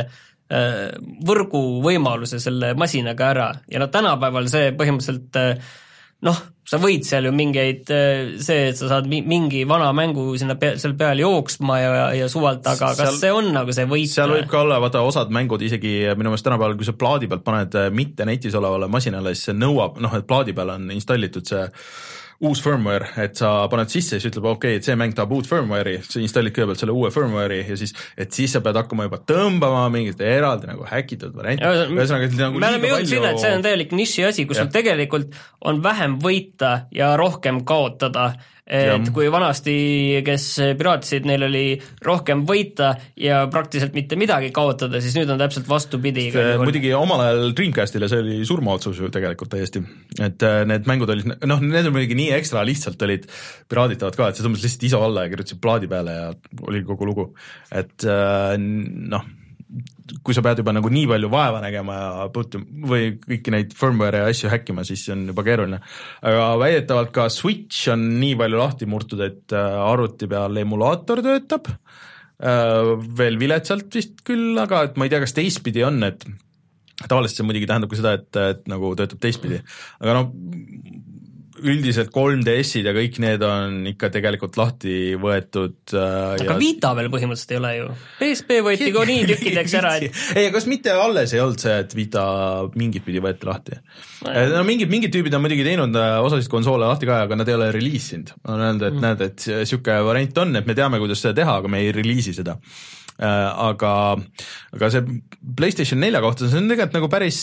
võrgu võimaluse selle masinaga ära ja no tänapäeval see põhimõtteliselt noh, sa võid seal ju mingeid, see, et sa saad mingi vana mängu sinna pea, seal peal jooksma ja, ja suvalt, aga kas seal, see on nagu see võit? Seal võib ka olla, vaata osad mängud isegi minu meelest tänapäeval, kui sa plaadi pealt paned mitte netis olevale masinale, siis see nõuab, noh, et plaadi peal on installitud see uus firmware, et sa paned sisse ja siis ütleb, okei, okay, et see mäng tahab uut firmware'i, sa installid kõigepealt selle uue firmware'i ja siis, et siis sa pead hakkama juba tõmbama mingit eraldi nagu häkitud varianti. Ühesõnaga, nagu me oleme jõudnud sinna, et see on täielik niši asi, kus sul tegelikult on vähem võita ja rohkem kaotada. Et ja. Kui vanasti, kes piraatisid, neil oli rohkem võita ja praktiliselt mitte midagi kaotada, siis nüüd on täpselt vastupidi. Muidugi omal ajal Dreamcastile see oli surmaotsus ju tegelikult täiesti, et need mängud olid, noh, need on muidugi nii ekstra lihtsalt olid piraaditavad ka, et sa tõmbasid lihtsalt iso alla ja kirjutasid plaadi peale ja oli kogu lugu, et noh, kui sa pead juba nagu nii palju vaeva nägema ja puutum, või kõiki neid firmware ja asju häkkima, siis on juba keeruline. Aga väidetavalt ka Switch on nii palju lahti murtud, et arvuti peal emulaator töötab, veel viletsalt vist küll, aga et ma ei tea, kas teistpidi on, et tavaliselt see muidugi tähendab ka seda, et, et nagu töötab teistpidi. Aga noh, üldiselt kolm D S-id ja kõik need on ikka tegelikult lahti võetud. Aga ja... Vita veel põhimõtteliselt ei ole ju. P S P võeti ka nii tükkideks ära. Et... ei, kas mitte alles ei olnud see, et Vita mingit pidi võeti lahti? No, mingid, mingid tüübid on muidugi teinud osasid konsoole lahti ka, aga nad ei ole reliisinud. On öelnud, et mm. näed, et siuke variant on, et me teame, kuidas seda teha, aga me ei reliisi seda. Aga, aga see PlayStation nelja kohta, see on tegelikult nagu päris,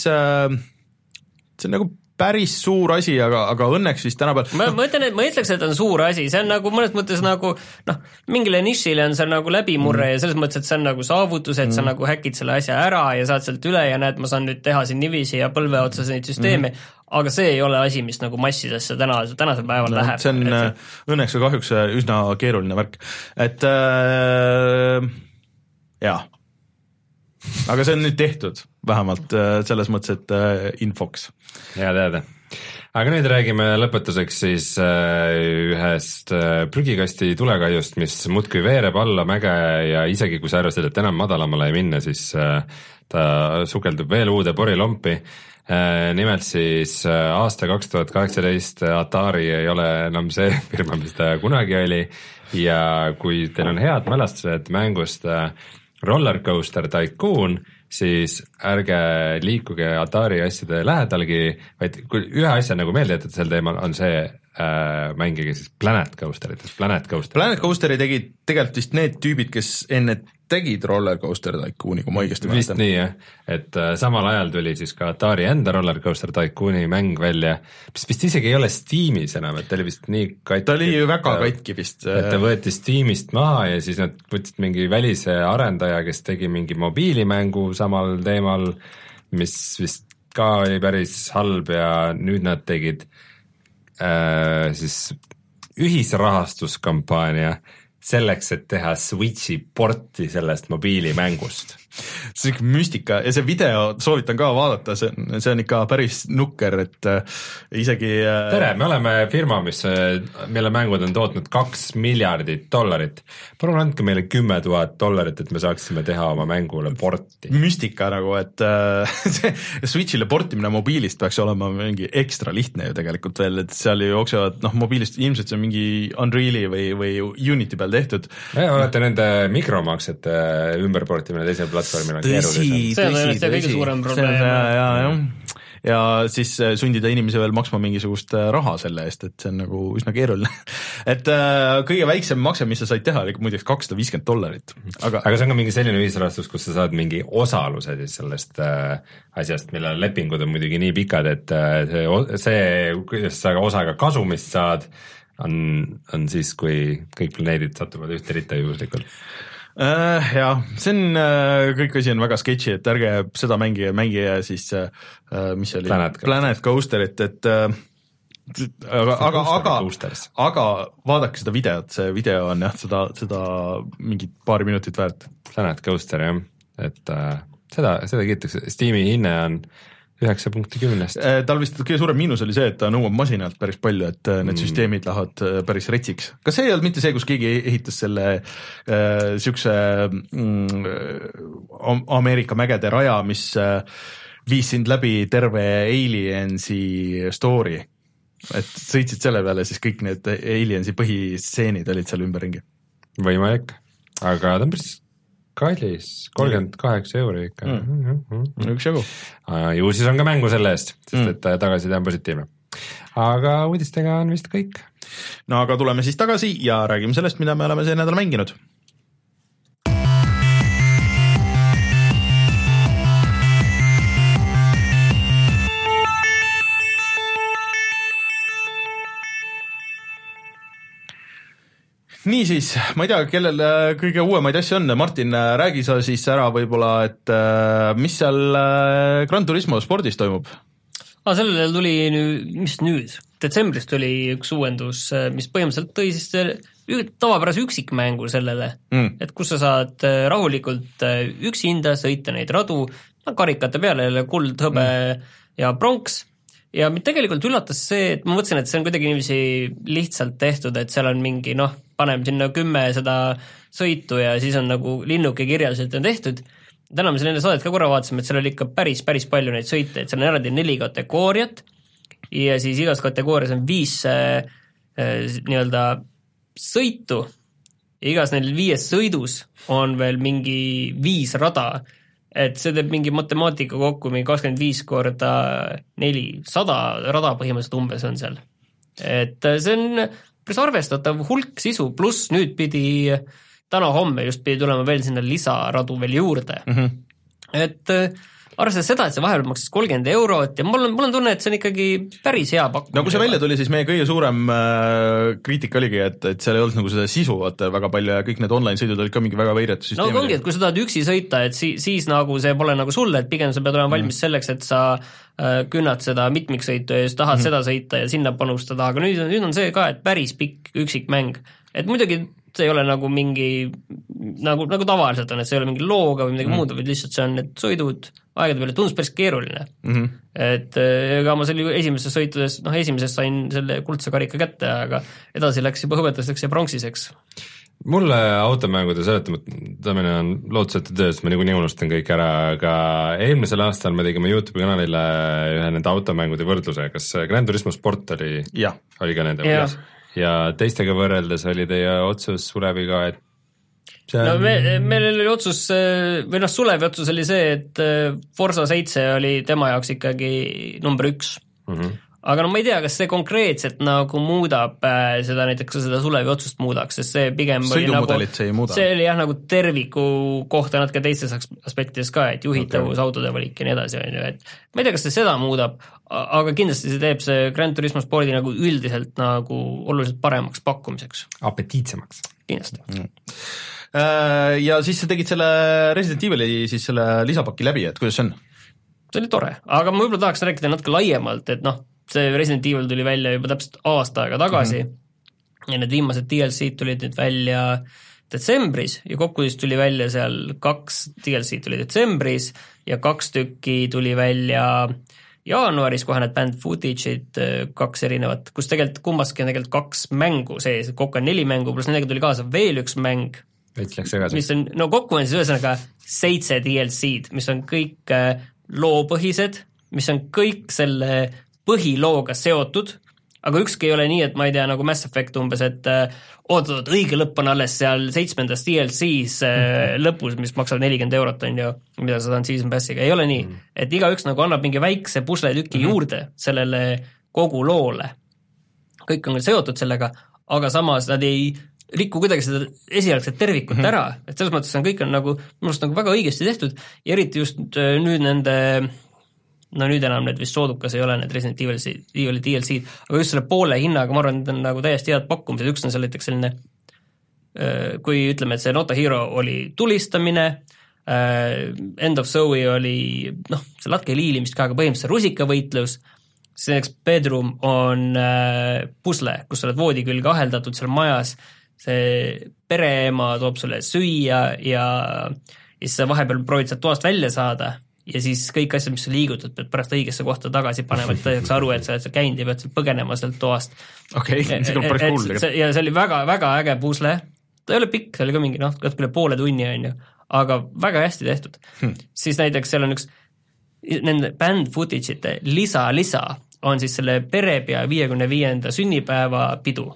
see on nagu päris suur asi, aga, aga õnneks siis tänapäeval ma, ma ütlen, et ma ütleks, et on suur asi, see on nagu mõnes mõttes nagu noh, mingile nišile on see nagu läbimurre mm. ja selles mõttes, et see on nagu saavutus, et mm. sa nagu häkid selle asja ära ja saad sealt üle ja näed, ma saan nüüd teha siin nivisi ja põlve otsas neid süsteeme mm. aga see ei ole asi, mis nagu massidesse täna, tänasel päeval no, läheb. See on see... õnneks ja kahjuks üsna keeruline värk, et äh, jaa aga see on nüüd tehtud, vähemalt selles mõttes, et infoks. Hea teada. Aga nüüd räägime lõpetuseks siis ühest prügikasti tulekahjust, mis muudkui veereb alla mäge ja isegi kui sa arvasid, et enam madalamale ei minna, siis ta sukeldub veel uude porilompi. Nimelt siis aasta kaks tuhat kaheksateist Atari ei ole enam see firma, mis ta kunagi oli ja kui teil on head mälestused mängust Roller Coaster Tycoon, siis ärge liikuge Atari asjade lähedalgi, vaid kui ühe asja nagu meelde jätate sel teemal, on see äh, mängige siis Planet Coasterit. Planet Coaster. Planet Coasteri tegid tegelikult vist need tüübid, kes enne tegid Roller Coaster Tycooni, kui ma õigesti mäletan. Vist nii jah, et äh, samal ajal tuli siis ka Atari enda Roller Coaster Tycooni mäng välja, mis vist isegi ei ole Steamis enam, et ta oli vist nii katki. Ta oli ju väga katki vist. Et ta võeti Steamist maha ja siis nad võtsid mingi välise arendaja, kes tegi mingi mobiilimängu samal teemal, mis vist ka oli päris halb ja nüüd nad tegid äh, siis ühisrahastuskampaania selleks, et teha Switchi porti sellest mobiilimängust. See on müstika ja see video soovitan ka vaadata, see, see on ikka päris nukker, et äh, isegi äh... tere, me oleme firma, mis, mille mängud on tootnud kaks miljardit dollarit. Palun andke meile kümme tuhat dollarit, et me saaksime teha oma mängule porti. Müstika nagu, et äh, see Switchile portimine mobiilist peaks olema mingi ekstra lihtne ju tegelikult veel, et seal ju jooksevad, noh mobiilist ilmselt see on mingi Unreali või, või Unity peal tehtud. olete nende mikromaksete ümberportimine teisele platvormile on keerulisem. See on tõesti kõige suurem probleem. Ja, ja, ja. ja siis sundida inimesi veel maksma mingisugust raha selle eest, et see on nagu üsna keeruline. et äh, kõige väiksem makse, mis sa said teha, oli muideks kakssada viiskümmend dollarit. Aga... aga see on ka mingi selline ühisrahastus, kus sa saad mingi osaluse siis sellest äh, asjast, mille lepingud on muidugi nii pikad, et äh, see, see, kuidas sa osaga kasumist saad, on, on siis, kui kõik planeedid satuvad ühte ritta juhuslikult. Uh, jah, see on uh,, kõik asi on väga sketši, et ärge seda mängige, mängige siis uh, mis oli Planet, Planet Coasterit, et uh, aga, aga, aga, aga vaadake seda videot, see video on jah, seda, seda mingit paari minutit väärt. Planet Coaster jah, et uh, seda, seda kiitakse, Steam'i hinne on üheksa punkti kümnest. Tal vist kõige suurem miinus oli see, et ta nõuab masinalt päris palju, et need mm. süsteemid lähevad päris retsiks. Kas see ei olnud mitte see, kus keegi ehitas selle äh, siukse mm, Ameerika mägede raja, mis äh, viis sind läbi terve Aliensi story? Et sõitsid selle peale, siis kõik need Aliensi põhistseenid olid seal ümberringi. Võimalik, aga ta on päris kallis, kolmkümmend kaheksa euri ikka mm.. üks jagu. Ju siis on ka mängu selle eest, sest mm. et tagasiside on positiivne. Aga uudistega on vist kõik. No aga tuleme siis tagasi ja räägime sellest, mida me oleme see nädal mänginud. Niisiis, ma ei tea, kellel kõige uuemaid asju on, Martin, räägi sa siis ära võib-olla, et mis seal Gran Turismo spordis toimub? Ah, sellele tuli nüüd, mis nüüd? Detsembris tuli üks uuendus, mis põhimõtteliselt tõi siis tavapärase üksikmängu sellele, mm. et kus sa saad rahulikult üksinda sõita neid radu, karikate peale jälle kuld, hõbe mm. ja pronks. Ja tegelikult üllatas see, et ma mõtlesin, et see on kuidagi niiviisi lihtsalt tehtud, et seal on mingi, noh, paneme sinna kümme seda sõitu ja siis on nagu linnuke kirjaliselt on tehtud. Täna me selle enne saadet ka korra vaatasime, et seal oli ikka päris, päris palju neid sõite, et seal on eraldi neli kategooriat ja siis igas kategoorias on viis äh, nii-öelda sõitu ja igas neil viies sõidus on veel mingi viis rada. Et see teeb mingi matemaatika kokku, mingi kakskümmend viis korda neli, sada rada põhimõtteliselt umbes on seal. Et see on päris arvestatav hulk sisu, pluss nüüd pidi, täna homme just pidi tulema veel sinna lisaradu veel juurde. Mm-hmm. Et arvestades seda, et see vahepeal maksis kolmkümmend eurot ja mul on, mul on tunne, et see on ikkagi päris hea pakkumine. No kui see välja tuli, siis meie kõige suurem äh, kriitika oligi, et, et seal ei olnud nagu seda sisu vaata väga palju ja kõik need online sõidud olid ka mingi väga veirjad süsteemid. No ongi, et kui sa tahad üksi sõita, et si- siis nagu see pole nagu sulle, et pigem sa pead olema mm. valmis selleks, et sa äh, künnad seda mitmiksõitu ja siis tahad mm. seda sõita ja sinna panustada, aga nüüd on, nüüd on see ka, et päris pikk üksikmäng. Et muidugi see ei ole nagu mingi, nagu, nagu tavaliselt on, et see ei ole mingi looga või midagi mm. muud, vaid lihtsalt see on need sõidud aegade peale, tundus päris keeruline mm. -hmm. et ega ma selle esimeses sõitudes, noh esimeses sain selle kuldse karika kätte, aga edasi läks juba hõbedasteks ja pronksiseks. Mulle automängude seletamine on lootusetu töös, ma niikuinii unustan kõik ära, aga eelmisel aastal me tegime YouTube kanalile ühe nende automängude võrdluse, kas Gran Turismo Sport oli, oli ka nende võrdlus? Ja teistega võrreldes oli teie otsus Suleviga, et see on... no me, meil oli otsus, või noh, Sulevi otsus oli see, et Forza seitse oli tema jaoks ikkagi number üks. Mm-hmm. Aga no ma ei tea, kas see konkreetselt nagu muudab seda, näiteks seda Sulevi otsust muudaks, sest see pigem oli nagu, see, see oli jah nagu terviku kohta natuke teistes aspektides ka, et juhitavus, okay. autode valik ja nii edasi, on ju, et ma ei tea, kas see seda muudab, aga kindlasti see teeb see Gran Turismo spordi nagu üldiselt nagu oluliselt paremaks pakkumiseks. Apetiitsemaks. Kindlasti. Mm. Ja siis sa tegid selle Resident Evili siis selle lisapaki läbi, et kuidas see on? See oli tore, aga ma võib-olla tahaks rääkida natuke laiemalt, et noh, see Resident Evil tuli välja juba täpselt aasta aega tagasi mm-hmm. ja need viimased D L C-d tulid nüüd välja detsembris ja kokku siis tuli välja seal kaks D L C tuli detsembris ja kaks tükki tuli välja jaanuaris, kohe need band footage'id, kaks erinevat, kus tegelikult kumbaski on tegelikult kaks mängu sees, kokku on neli mängu, pluss nendega tuli kaasa veel üks mäng, mis on, no kokku on siis ühesõnaga seitse D L C-d, mis on kõik loopõhised, mis on kõik selle põhilooga seotud, aga ükski ei ole nii, et ma ei tea, nagu Mass Effect umbes, et oot-oot, õige lõpp on alles seal seitsmendas D L C-s mm-hmm. lõpus, mis maksab nelikümmend eurot, on ju, mida sa saad Season Passiga, ei ole nii, mm-hmm. et igaüks nagu annab mingi väikse pusletüki mm-hmm. juurde sellele kogu loole. Kõik on seotud sellega, aga samas nad ei rikku kuidagi seda esialgset tervikut mm-hmm. ära, et selles mõttes on kõik on nagu, minu arust nagu väga õigesti tehtud ja eriti just nüüd nende, no nüüd enam need vist soodukas ei ole need Resident Evil D L C-d, aga just selle poole hinnaga, ma arvan, need on nagu täiesti head pakkumised, üks on seal näiteks selline, kui ütleme, et see Not a Hero oli tulistamine, End of Zoe oli, noh, see latke liilimist ka, aga põhimõtteliselt rusikavõitlus, see näiteks bedroom on pusle, kus sa oled voodi külge aheldatud seal majas, see pereema toob sulle süüa ja siis sa vahepeal proovid sealt toast välja saada ja siis kõik asjad, mis sa liigutud, pead pärast õigesse kohta tagasi panema, et tõeseks aru, et sa oled seal käinud ja pead seal põgenema sealt toast. Okei, okay, see on päris cool. Ja see oli väga, väga äge pusle, ta ei ole pikk, see oli ka mingi, noh, kõige poole tunni on ju, aga väga hästi tehtud. Hmm. Siis näiteks seal on üks nende band footage'ite lisa-lisa on siis selle perepea viiekümne viienda sünnipäeva pidu,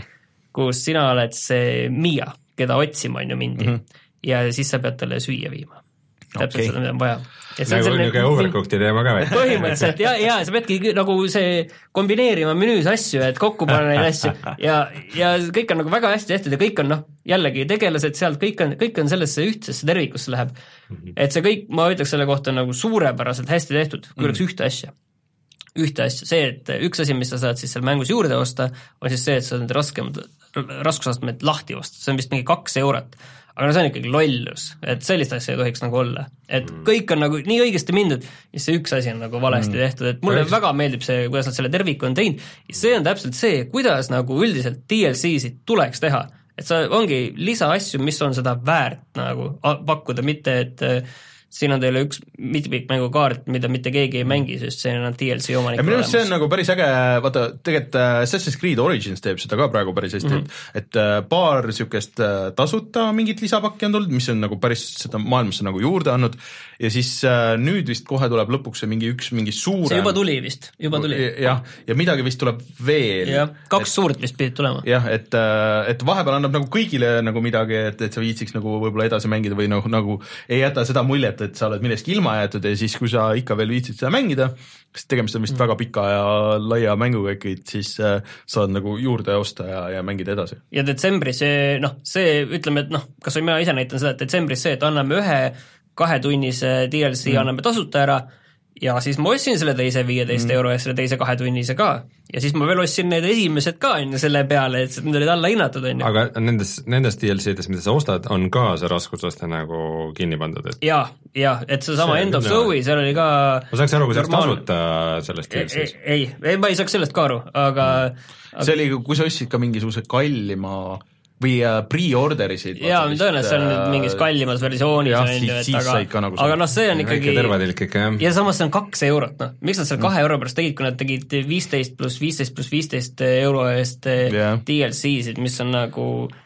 kus sina oled see Mia, keda otsima on ju mindi mm-hmm. ja siis sa pead talle süüa viima. Täpselt okay. Seda, mida on vaja. Nagu niisugune overcooked teema ka või? Põhimõtteliselt, ja, ja sa peadki nagu see kombineerima menüüs asju, et kokku panna neid asju ja, ja kõik on nagu väga hästi tehtud ja kõik on noh, jällegi tegelased sealt, kõik on, kõik on sellesse ühtsesse tervikusse läheb. Et see kõik, ma ütleks selle kohta nagu suurepäraselt hästi tehtud, kui oleks ühte asja. Ühte asja, see, et üks asi, mis sa saad siis seal mängus juurde osta, on siis see, et sa need raskemad, raskusastmed lahti osta, see on vist mingi kaks eurot, aga no see on ikkagi lollus, et sellist asja ei tohiks nagu olla, et kõik on nagu nii õigesti mindud ja see üks asi on nagu valesti tehtud, et mulle Päris. Väga meeldib see, kuidas nad selle terviku on teinud ja see on täpselt see, kuidas nagu üldiselt D L C-sid tuleks teha, et sa ongi lisa asju, mis on seda väärt nagu pakkuda, mitte et siin on teile üks mitmikmängu kaart, mida mitte keegi ei mängi, sest see on D L C omanik. Ja minu arust see on nagu päris äge, vaata, tegelikult Assassin's Creed Origins teeb seda ka praegu päris hästi, mm-hmm. et, et paar niisugust tasuta mingit lisapakki on tulnud, mis on nagu päris seda maailmasse nagu juurde andnud ja siis nüüd vist kohe tuleb lõpuks see mingi üks mingi suurem... See juba tuli vist, juba tuli. Jah, ja midagi vist tuleb veel. Ja, kaks et, suurt vist pidid tulema. Jah, et, et vahepeal annab nagu kõigile nagu midagi, et, et sa viitsiks nagu võib-olla edasi mängida või nagu, nagu ei jäta seda muljet, et sa oled millestki ilma jäetud ja siis, kui sa ikka veel viitsid seda mängida, sest tegemist on vist mm. väga pika ja laia mänguga ikkagi, siis äh, saad nagu juurde osta ja, ja mängida edasi. Ja detsembris, noh, see ütleme, et noh, kas või mina ise näitan seda, et detsembris see, et anname ühe kahetunnise D L C mm. anname tasuta ära ja siis ma ostsin selle teise viieteist mm. euro eest selle teise kahetunnise ka ja siis ma veel ostsin need esimesed ka enne selle peale, et need olid alla hinnatud. Aga nendes, nendes D L C-des, mida sa ostad, on ka see raskusaste nagu kinni pandud? Et... Ja, ja, et see sama End of Zoe, seal oli ka ma saaks aru, kui saaks tasuta sellest D L C-s. Ei, ei, ma ei saaks sellest ka aru, aga, mm. aga... see oli, kui sa ostsid ka mingisuguse kallima või pre-orderisid. Jaa, tõenäoliselt see on mingis kallimas versioonis. Jah, siis, siis aga, ikka nagu aga noh, see on ikkagi... Tervatilk ikka, jah. Ja samas see on kaks eurot, noh. Miks nad seal kahe euro pärast tegid, kui nad tegid viisteist pluss viisteist pluss viisteist euro eest yeah. D L C-sid, mis on nagu...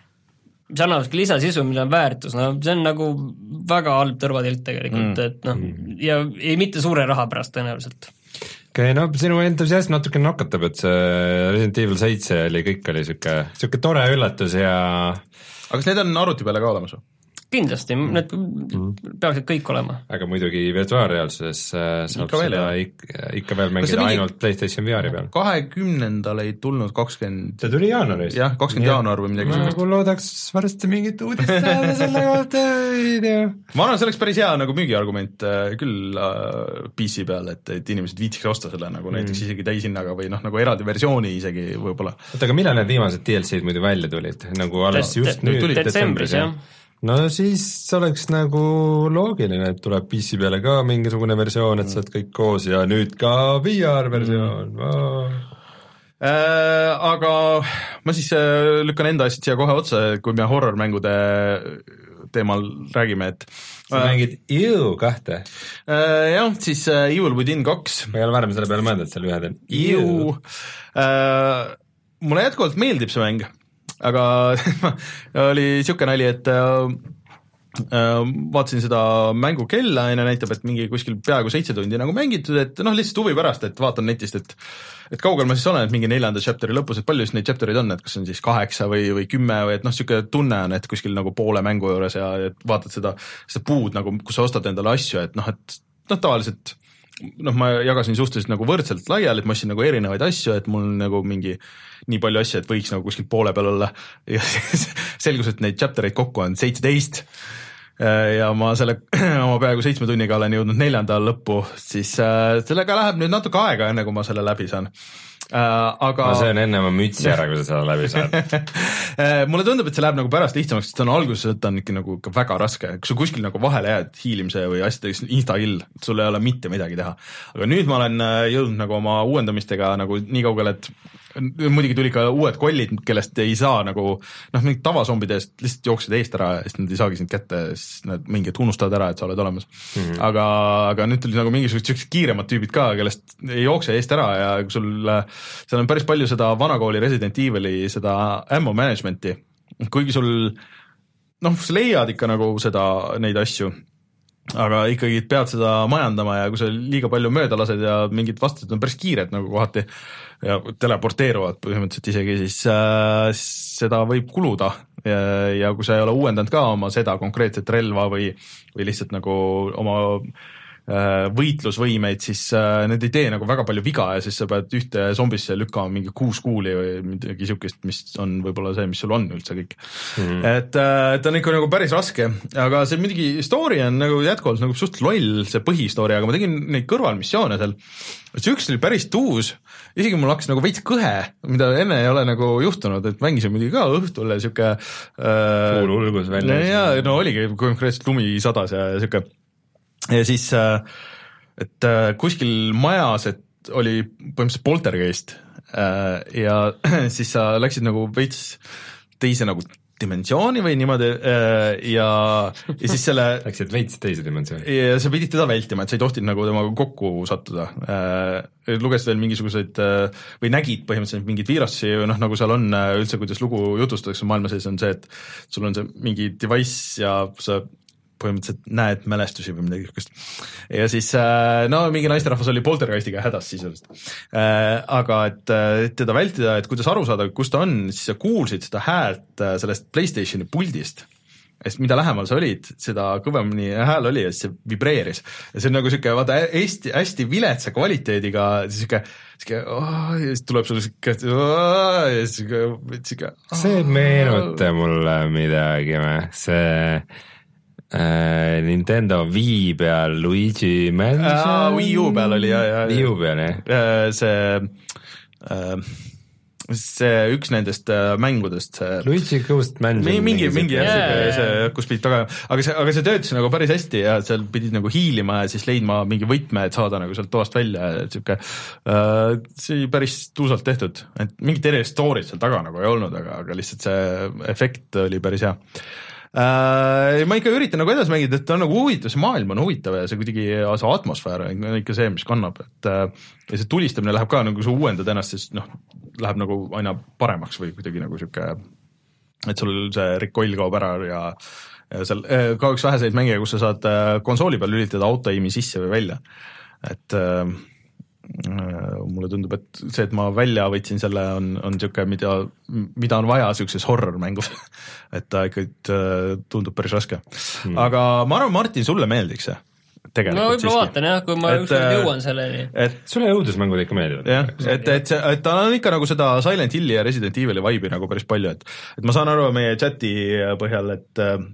mis annavadki lisasisu, mille on väärtus, no see on nagu väga halb tõrvatilk tegelikult, mm. et noh, ja ei mitte suure raha pärast tõenäoliselt. Okay, no sinu entusiasm natuke nakatab, et see Resident Evil seitse oli, kõik oli siuke, siuke tore üllatus ja... Aga kas need on arvuti peale ka olemas või? Kindlasti, need mm. peaksid kõik olema. Aga muidugi virtuaalreaalsuses saab ikka seda veel, ikka, ikka veel mängida mingi... ainult PlayStation V R-i peal. kahekümnendal ei tulnud kakskümmend... See tuli jaanuaris? Jah, kakskümmend ja. jaanuar või midagi ma nagu loodaks varsti mingit uudist saada selle kohta, ei tea. Ma arvan, see oleks päris hea nagu müügiargument küll P C peal, et, et inimesed viitsiks osta selle nagu mm. näiteks isegi täishinnaga või noh, nagu eraldi versiooni isegi võib-olla. Oota, aga millal need viimased D L C-d muidu välja tulid? Nagu alles just nüüd detsembris, jah? No siis oleks nagu loogiline, et tuleb P C peale ka mingisugune versioon, et saad kõik koos ja nüüd ka V R-versioon mm.. Äh, aga ma siis äh, lükkan enda asjad siia kohe otsa, kui me horror-mängude teemal räägime, et sa äh, mängid Ew kahte? Äh, jah, siis äh, Evil Within kaks. Ma ei ole varem selle peale mõelnud, et seal ühed on Ew. Äh, mulle jätkuvalt meeldib see mäng, aga oli siuke nali, et äh, vaatasin seda mängu kella ja näitab, et mingi kuskil peaaegu seitse tundi nagu mängitud, et noh, lihtsalt huvi pärast, et vaatan netist, et et kaugel ma siis olen, et mingi neljanda chapteri lõpus, et palju siis neid chapterid on, et kas on siis kaheksa või, või kümme või et noh, siuke tunne on, et kuskil nagu poole mängu juures ja et vaatad seda, seda puud nagu, kus sa ostad endale asju, et noh, et noh, tavaliselt noh, ma jagasin suhteliselt nagu võrdselt laiali, et ma ostsin nagu erinevaid asju, et mul nagu mingi nii palju asju, et võiks nagu kuskil poole peal olla ja selgus, et neid chaptereid kokku on seitseteist ja ma selle oma peaaegu seitsme tunniga olen jõudnud neljanda lõppu, siis äh, sellega läheb nüüd natuke aega, enne kui ma selle läbi saan. Äh, aga ma söön enne oma mütsi ära, kui sa selle läbi saad. Mulle tundub, et see läheb nagu pärast lihtsamaks, sest on alguses ta on ikka nagu ka väga raske, kui sa kuskil nagu vahele jääd hiilimise või asjadega, insta-hill, sul ei ole mitte midagi teha. Aga nüüd ma olen jõudnud nagu oma uuendamistega nagu nii kaugele, et muidugi tuli ka uued kollid, kellest ei saa nagu noh, mingid tavasombide eest lihtsalt jooksid eest ära ja siis nad ei saagi sind kätte, siis nad mingid unustavad ära, et sa oled olemas. Mm-hmm. Aga, aga nüüd tuli nagu mingisugused sellised kiiremad tüübid ka, kellest ei jookse eest ära ja kui sul, seal on päris palju seda vanakooli Resident Evili, seda ammo management'i, kuigi sul noh, sa leiad ikka nagu seda, neid asju, aga ikkagi pead seda majandama ja kui sa liiga palju mööda lased ja mingid vastused on päris kiired nagu kohati ja teleporteeruvad põhimõtteliselt isegi, siis äh, seda võib kuluda ja, ja kui sa ei ole uuendanud ka oma seda konkreetset relva või, või lihtsalt nagu oma äh, võitlusvõimeid, siis äh, need ei tee nagu väga palju viga ja siis sa pead ühte zombisse lükkama mingi kuus kuuli või midagi siukest, mis on võib-olla see, mis sul on üldse kõik. Mm-hmm. Et äh, ta on ikka nagu päris raske, aga see midagi story on nagu jätkuvalt nagu suht loll, see põhistory, aga ma tegin neid kõrvalmissioone seal. See üks oli päris tuus, isegi mul hakkas nagu veits kõhe, mida enne ei ole nagu juhtunud, et mängisin muidugi ka õhtule siuke äh, kuul ulgus välja. Ja, no oligi konkreetselt lumi sadas ja siuke ja siis, et kuskil majas, et oli põhimõtteliselt poltergeist ja siis sa läksid nagu veits teise nagu dimensiooni või niimoodi ja, ja siis selle läksid veits teise dimensiooni. Ja sa pidid teda vältima, et sa ei tohtinud nagu temaga kokku sattuda. Lugesid veel mingisuguseid või nägid põhimõtteliselt mingid viirusi, noh nagu seal on üldse, kuidas lugu jutustatakse maailma sees on see, et sul on see mingi device ja sa põhimõtteliselt näed mälestusi või midagi niisugust. Ja siis no mingi naisterahvas oli poltergeistiga hädas sisuliselt. Aga et teda vältida, et kuidas aru saada, kus ta on, siis sa kuulsid seda häält sellest PlayStationi puldist. Sest mida lähemal sa olid, seda kõvemini hääl oli ja siis see vibreeris. Ja see on nagu siuke, vaata, hästi, hästi viletsa kvaliteediga, siuke, siuke, oh, ja siis tuleb sulle siuke, oh, ja siuke, siuke oh. See meenuta mulle midagi, see äh, Nintendo Wii peal Luigi Mansion. Wii U peal oli, ja, ja. Wii U peal, jah. See äh, see üks nendest mängudest see Luigi Ghost Mansion mingi, mingi jah, see, see, kus pidid taga, aga see, aga see töötas nagu päris hästi ja seal pidid nagu hiilima ja siis leidma mingi võtme, et saada nagu sealt toast välja ja siuke äh, see oli päris tuusalt tehtud, et mingit erilist story't seal taga nagu ei olnud, aga, aga lihtsalt see efekt oli päris hea. Uh, ma ikka üritan nagu edasi mängida, et ta on nagu huvitav, see maailm on huvitav ja see kuidagi see atmosfäär on ikka see, mis kannab, et uh, ja see tulistamine läheb ka nagu, sa uuendad ennast, siis noh, läheb nagu aina paremaks või kuidagi nagu siuke, et sul see recoil kaob ära ja, ja seal ka üks väheseid mänge, kus sa saad konsooli peal lülitada auto-aimi sisse või välja, et uh, mulle tundub, et see, et ma välja võtsin selle on, on siuke, mida, mida on vaja siukses horror-mängus et ta ikka tundub päris raske hmm. aga ma arvan, Martin, sulle meeldiks see tegelikult no võib-olla vaatan jah, kui ma et, ükskord jõuan selleni et sulle õudusmängud ikka meeldivad jah, et, et, see, et ta on ikka nagu seda Silent Hilli ja Resident Evili vibe'i nagu päris palju, et, et ma saan aru meie chati põhjal, et äh,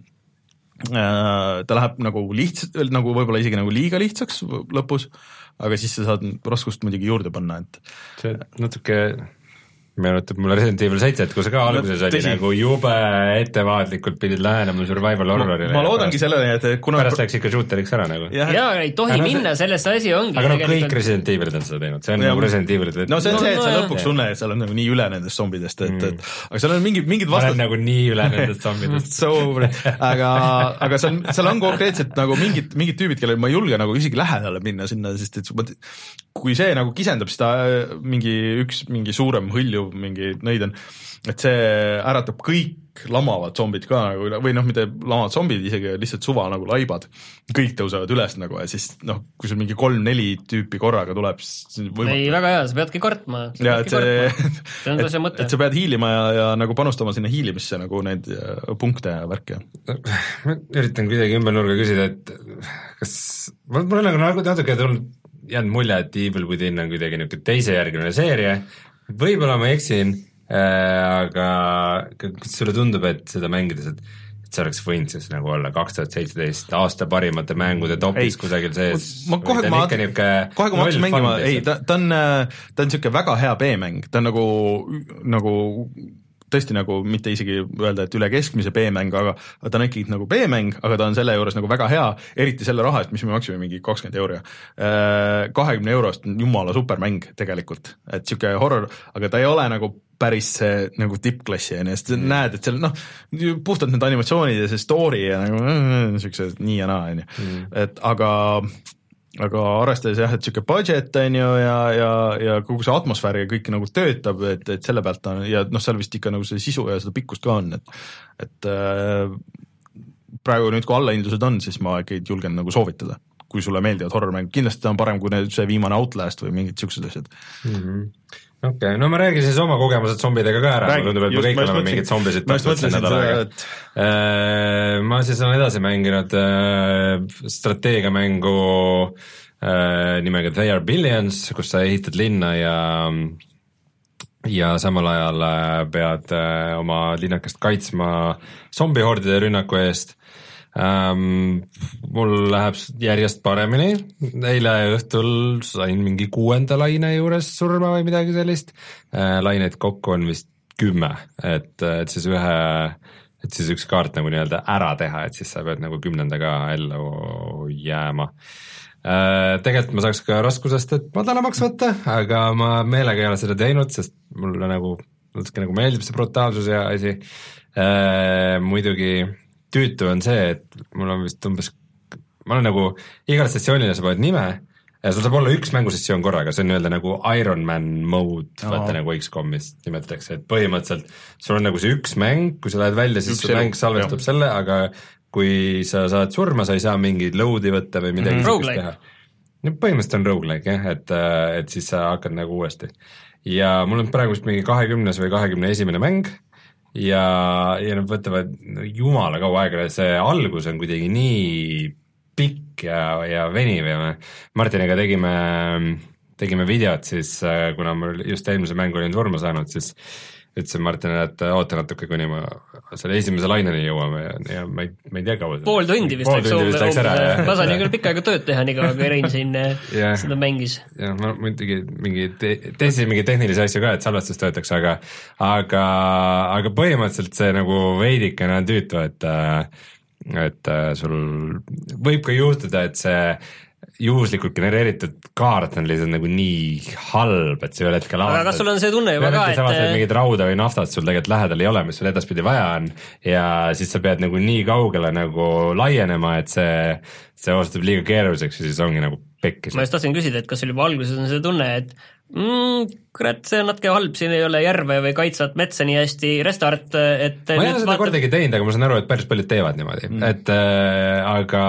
ta läheb nagu lihtsalt, nagu võib-olla isegi nagu liiga lihtsaks lõpus, aga siis sa saad raskust muidugi juurde panna, et see natuke meenutab mulle Resident Evil seitse, et kui sa ka alguses oli nagu jube ettevaatlikult pidid lähenema survival horrorile. Ma, ma loodangi sellele, et kuna pärast läks ikka shooteriks ära nagu. Jaa, ja, ei tohi no, minna, sellest asi ongi. Aga no kõik Resident Evilid on seda teinud, see on ja, nagu Resident Evilid. No see on no, see, et no, sa lõpuks tunne, et seal on nagu nii üle nendest zombidest, et, et aga seal on mingid, mingid vastas... ma olen nagu nii üle nendest zombidest. so, aga, aga seal, seal on konkreetselt nagu mingid, mingid tüübid, kellel ma ei julge nagu isegi lähedale minna sinna, sest et kui see nagu kisendab, siis ta mingi üks mingi suurem hõljuv mingi nõid on, et see äratab kõik kõik lamavad zombid ka nagu, või noh, mitte lamavad zombid, isegi lihtsalt suva nagu laibad, kõik tõusevad üles nagu ja siis noh, kui sul mingi kolm-neli tüüpi korraga tuleb, siis võimatu. Ei, väga hea, sa peadki kartma. Ja, et, see, see et, et sa pead hiilima ja, ja nagu panustama sinna hiilimisse nagu neid punkte ja värke. Ma üritan kuidagi ümber nurga küsida, et kas, mul on nagu natuke tulnud jäänud mulje, et Evil Within on kuidagi niisugune teisejärgiline seeria, võib-olla ma eksin, aga kas sulle tundub, et seda mängides, et, et see oleks võinud siis nagu olla kaks tuhat seitseteist aasta parimate mängude topis ei, kusagil sees? Ma kohe kui ma hakkasin mängima, ei, ta, ta on, ta on niisugune väga hea B-mäng, ta on nagu, nagu tõesti nagu mitte isegi öelda, et üle keskmise B-mäng, aga ta on ikkagi nagu B-mäng, aga ta on selle juures nagu väga hea, eriti selle raha, et mis me maksime mingi kakskümmend euri. kahekümne eurost on jumala supermäng tegelikult, et niisugune horror, aga ta ei ole nagu päris see nagu tippklassi, sest mm. näed, et seal noh, puhtalt need animatsioonid ja see story ja nagu niisugused nii ja naa, mm. et aga aga arvestades jah, et niisugune budget on ju ja, ja, ja kogu see atmosfäär ja kõik nagu töötab, et, et selle pealt on ja noh, seal vist ikka nagu see sisu ja seda pikkust ka on, et, et äh, praegu nüüd, kui allahindlused on, siis ma ikka julgen nagu soovitada, kui sulle meeldivad horrormäng, kindlasti ta on parem kui need, see viimane Outlast või mingid siuksed asjad mm-hmm. okei okay., no ma räägin siis oma kogemused zombidega ka ära, ma tundub, et me kõik oleme mingid zombisid tahtnud see nädal aega. Et... ma siis olen edasi mänginud strateegiamängu nimega They Are Billions, kus sa ehitad linna ja ja samal ajal pead oma linnakest kaitsma zombihordide rünnaku eest. Um, mul läheb järjest paremini, eile õhtul sain mingi kuuenda laine juures surma või midagi sellist, uh, laineid kokku on vist kümme, et, et siis ühe, et siis üks kaart nagu nii-öelda ära teha, et siis sa pead nagu kümnendaga ellu jääma. Uh, tegelikult ma saaks ka raskusest, et madalamaks võtta, aga ma meelega ei ole seda teinud, sest mulle nagu, natuke nagu meeldib see brutaalsus ja asi, uh, muidugi tüütu on see, et mul on vist umbes, ma olen nagu igal sessioonile sa paned nime ja sul saab olla üks mängusessioon korraga, see on öelda nagu Iron Man mode, no. Vaata nagu X-com'ist nimetatakse, et põhimõtteliselt sul on nagu see üks mäng, kui sa lähed välja, siis see mäng salvestab jah. Selle, aga kui sa saad surma, sa ei saa mingid load'i võtta või midagi mm-hmm. sellist teha. No, põhimõtteliselt on roguelike jah, et, et siis sa hakkad nagu uuesti. Ja mul on praegu mingi kahekümnes või kahekümne esimene mäng, ja, ja nad võtavad jumala kaua aega, see algus on kuidagi nii pikk ja, ja veniv ja me Martiniga tegime, tegime videot siis, kuna mul just eelmise mängu olin surma saanud, siis ütlesin Martinile, et oota natuke, kuni ma selle esimese laineni jõuame ja, ja ma ei, ma ei tea kaua. Pool tundi vist läks umbes, ma sain küll pikka aega tööd teha, nii kaua kui Rein siin yeah. seda mängis. jah, ma muidugi mingi te, teisi mingi tehnilisi asju ka, et salvestus töötaks, aga aga, aga põhimõtteliselt see nagu veidikene on tüütu, et et sul võib ka juhtuda, et see juhuslikult genereeritud kaart on lihtsalt nagu nii halb, et see ühel hetkel aga kas sul on see tunne juba ka, et samas, et mingid rauda või naftat sul tegelikult lähedal ei ole, mis sul edaspidi vaja on ja siis sa pead nagu nii kaugele nagu laienema, et see see osutub liiga keeruliseks ja siis ongi nagu pekkis. Ma just tahtsin küsida, et kas sul juba alguses on see tunne, et mm, kurat, see on natuke halb, siin ei ole järve või kaitsvat metsa nii hästi, restart, et ma ei ole seda vaata... kordagi teinud, aga ma saan aru, et päris paljud teevad niimoodi mm., et äh, aga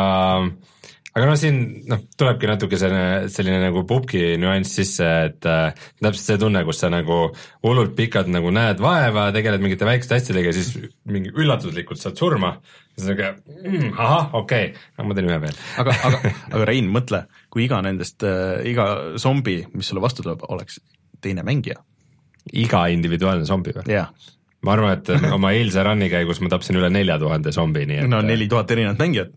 aga noh, siin noh, tulebki natuke selline, selline nagu pubki nüanss sisse, et äh, täpselt see tunne, kus sa nagu hullult pikalt nagu näed vaeva, tegeled mingite väikeste asjadega ja siis mingi üllatuslikult saad surma, siis nagu mm, ahah, okei okay., no ma teen ühe veel. aga, aga, aga Rein, mõtle, kui iga nendest äh,, iga zombi, mis sulle vastu tuleb, oleks teine mängija. Iga individuaalne zombi või? jah. Ma arvan, et oma eilse runni käigus ma tapsin üle nelja tuhande zombi, nii et no neli tuhat erinevat mängijat.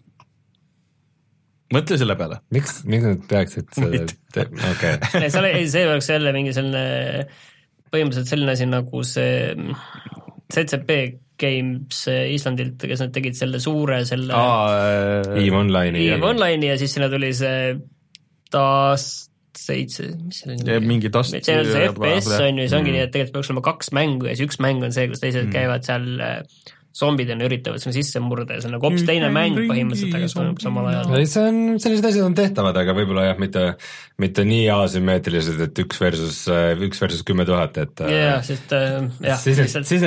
Mõtle selle peale. Miks, miks nad peaksid seda, okei. Okay. see, see oleks jälle mingi selline, põhimõtteliselt selline asi nagu see Z Z P Games Islandilt, kes nad tegid selle suure, selle Aa, EVE Online'i EVE Online'i ja siis sinna tuli see taas seitse, mis see oli? Mingi tast. See on see F P S on ju, see ongi mm. nii, et tegelikult peaks olema kaks mängu ja see üks mäng on see, kus teised mm. käivad seal zombidena üritavad sinna sisse murda ja see on nagu hoopis teine mäng põhimõtteliselt, aga see on samal ajal. See on, sellised asjad on tehtavad, aga võib-olla jah, mitte, mitte nii asümmeetrilised, et üks versus, üks versus kümme tuhat, et jah, sest jah. Siis need, siis need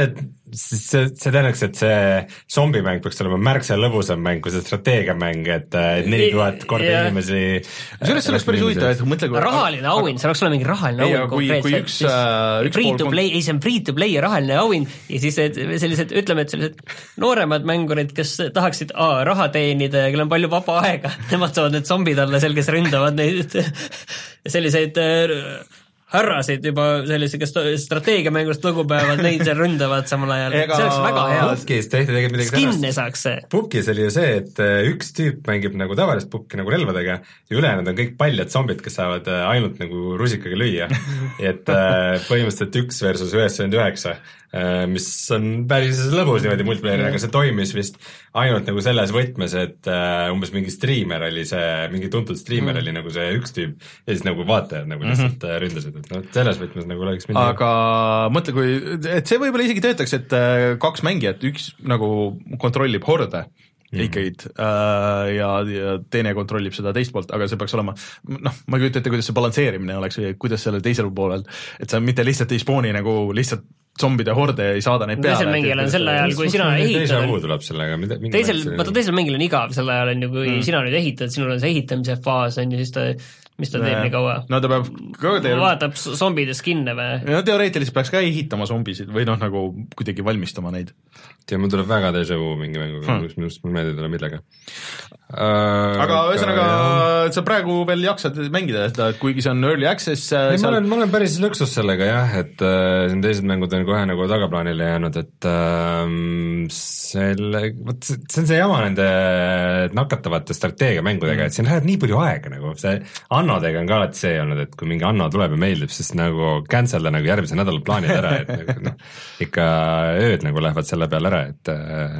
see, see tähendaks, et see zombimäng peaks olema märksa lõbusam mäng kui see strateegiamäng, et neli tuhat korda yeah. inimesi sellest oleks päris huvitav, et mõtle kui rahaline auhind, see oleks olla mingi rahaline auhind konkreetselt, siis free to play, ei see on free to play rahaline auhind ja siis sellised, ütleme, et sellised nooremad mängurid, kes tahaksid aa, raha teenida ja kellel on palju vaba aega, nemad saavad need zombid alla seal, kes ründavad neid selliseid härrasid juba sellise, kes strateegiamängust lugupäevad, neid seal ründavad samal ajal. See oleks väga hea. Pukis tehti tegelikult midagi Skinne saaks see. Pukis oli ju see, et üks tüüp mängib nagu tavalist pukki nagu relvadega ja ülejäänud on kõik paljad zombid, kes saavad ainult nagu rusikaga lüüa. et põhimõtteliselt üks versus üheksakümmend üheksa, mis on päris lõbus niimoodi multiplayer'i, aga see toimis vist ainult nagu selles võtmes, et umbes mingi striimer oli see, mingi tuntud striimer mm. oli nagu see üks tüüp ja siis nagu vaatajad nagu lihtsalt mm-hmm. ründasid, et no selles võtmes nagu oleks mingi aga mõtle, kui, et see võib-olla isegi töötaks, et kaks mängijat, üks nagu kontrollib horde mm. ikkagi äh, ja, ja teine kontrollib seda teist poolt, aga see peaks olema, noh, ma ei kujuta ette, kuidas see balansseerimine oleks või kuidas selle teisel poolel, et sa mitte lihtsalt ei spooni nagu lihtsalt zombide horde ei saada neid peale. Teisel mängijal on sel ajal, kui sina ehitad. tuleb sellega. Teisel, vaata teisel mängil on igav, sel ajal on ju, kui mm. sina nüüd ehitad, sinul on see ehitamise faas, on ju, siis ta, mis ta teeb nii kaua? No ta peab ka teeb... vaatab zombide skinne või? No teoreetiliselt peaks ka ehitama zombisid või noh, nagu kuidagi valmistama neid. Ja mul tuleb väga déjà vu mingi mänguga, hmm. kus minust mul meelde tuleb millega. Uh, aga ühesõnaga, sa praegu veel jaksad mängida seda, et kuigi see on early access ei, seal... ma, olen, ma olen päris lõksus sellega jah, et uh, siin teised mängud on kohe nagu tagaplaanile jäänud, et uh, selle, võt, see on see jama nende nakatavate strateegiamängudega mm., et siin läheb nii palju aega nagu, see Annodega on ka alati see olnud, et kui mingi Anno tuleb ja meeldib, siis nagu cancel'da nagu järgmise nädala plaanid ära, et nagu, no, ikka ööd nagu lähevad selle peale ära, et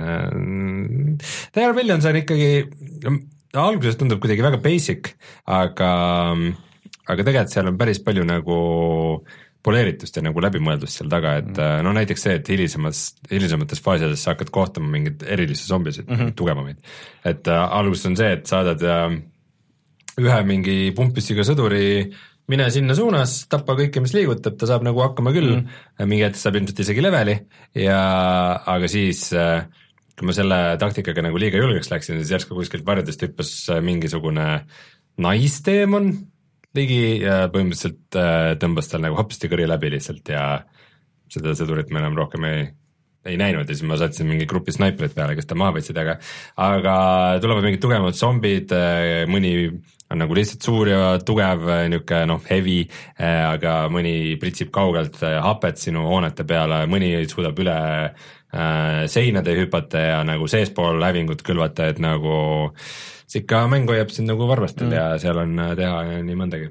uh, Dale Millions on ikkagi alguses tundub kuidagi väga basic, aga, aga tegelikult seal on päris palju nagu poleeritust ja nagu läbimõeldust seal taga, et mm. no näiteks see, et hilisemas, hilisemates faasides sa hakkad kohtama mingeid erilisi zombisid mm, -hmm. tugevamaid. Et uh, alguses on see, et saadad uh, ühe mingi pumppüssiga sõduri, mine sinna suunas, tappa kõike, mis liigutab, ta saab nagu hakkama küll mm., mingi hetk saab ilmselt isegi leveli ja aga siis uh, kui ma selle taktikaga nagu liiga julgeks läksin, siis järsku kuskilt varjadest hüppas mingisugune naisteemon ligi ja põhimõtteliselt tõmbas tal nagu hopsti kõri läbi lihtsalt ja seda sõdurit ma enam rohkem ei, ei näinud ja siis ma saatsin mingi grupi snaiprit peale, kes ta maha võtsid, aga aga tulevad mingid tugevamad zombid, mõni on nagu lihtsalt suur ja tugev, niisugune noh, heavy, aga mõni pritsib kaugelt hapet sinu hoonete peale, mõni suudab üle seinade hüpata ja nagu seespool hävingut külvata, et nagu see ikka mäng hoiab sind nagu varvastel mm. ja seal on teha nii mõndagi.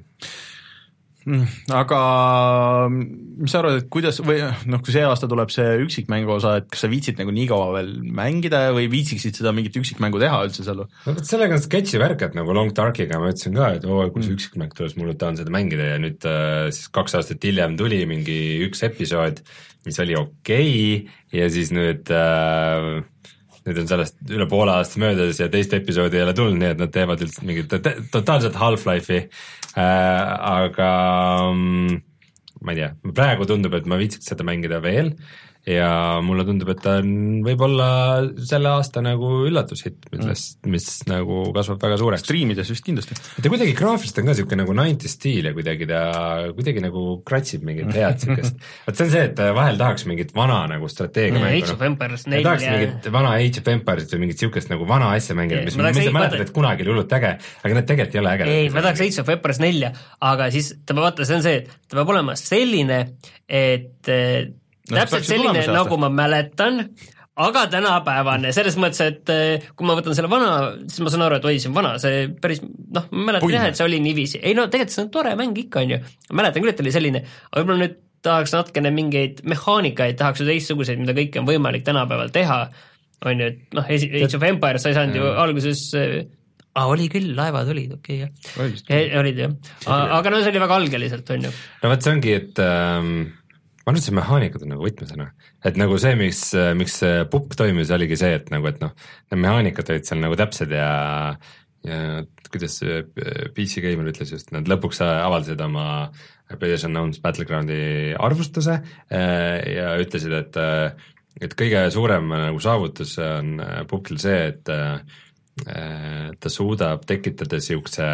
Aga mis sa arvad, et kuidas või noh, kui see aasta tuleb see üksikmängu osa, et kas sa viitsid nagu nii kaua veel mängida või viitsiksid seda mingit üksikmängu teha üldse seal? No võt sellega on sketši värk, et nagu Long Darkiga ma ütlesin ka, et oo, kui see mm. üksikmäng tuleb, mulle tahan seda mängida ja nüüd äh, siis kaks aastat hiljem tuli mingi üks episood, mis oli okei okay, ja siis nüüd äh, nüüd on sellest üle poole aasta möödas ja teist episoodi ei ole tulnud, nii et nad teevad üldse mingit totaalselt Half-Life'i, äh, aga mm, ma ei tea, praegu tundub, et ma viitsiks seda mängida veel ja mulle tundub, et ta on võib-olla selle aasta nagu üllatushitt, mis, mis nagu kasvab väga suureks. Streamides just kindlasti. Ta kuidagi graafiliselt on ka niisugune nagu nineties stiil ja kuidagi ta kuidagi nagu kratsib mingit head siukest. Vaat see on see, et vahel tahaks mingit vana nagu strateegia mängu. Age of Empires neli. Tahaks mingit vana Age of Empires või mingit siukest nagu vana asja mängida, mis ma mäletan, et kunagi oli hullult äge, aga need tegelikult ei ole äge. Ei, ma tahaks Age of Empires nelja, aga siis ta vaata, see on see, et ta peab olema selline, et no, täpselt selline, nagu ma mäletan, aga tänapäevane, selles mõttes, et kui ma võtan selle vana, siis ma saan aru, et oi, see on vana, see päris, noh, ma mäletan jah, et see oli niiviisi. Ei no tegelikult see on tore mäng ikka, on ju. Ma mäletan küll, et oli selline, aga võib-olla nüüd tahaks natkene mingeid mehaanikaid, tahaks ju teistsuguseid, mida kõike on võimalik tänapäeval teha, on ju, et noh, Age of Empires sa ei saanud ju alguses ah, oli küll, laevad olid, okei okay, jah. Olid jah. Aga no see oli väga algeliselt, on ju. No võt see ongi, et ähm... ma arvan, et see mehaanikud on nagu võtmesena, et nagu see, miks, miks pukk toimis, oligi see, et nagu, et noh, need mehaanikad olid seal nagu täpsed ja, ja kuidas P C Gamer ütles just, nad lõpuks avaldasid oma PlayStation Unknown's Battleground'i arvustuse ja ütlesid, et et kõige suurem nagu saavutus on Pupkil see, et äh, ta suudab tekitada siukse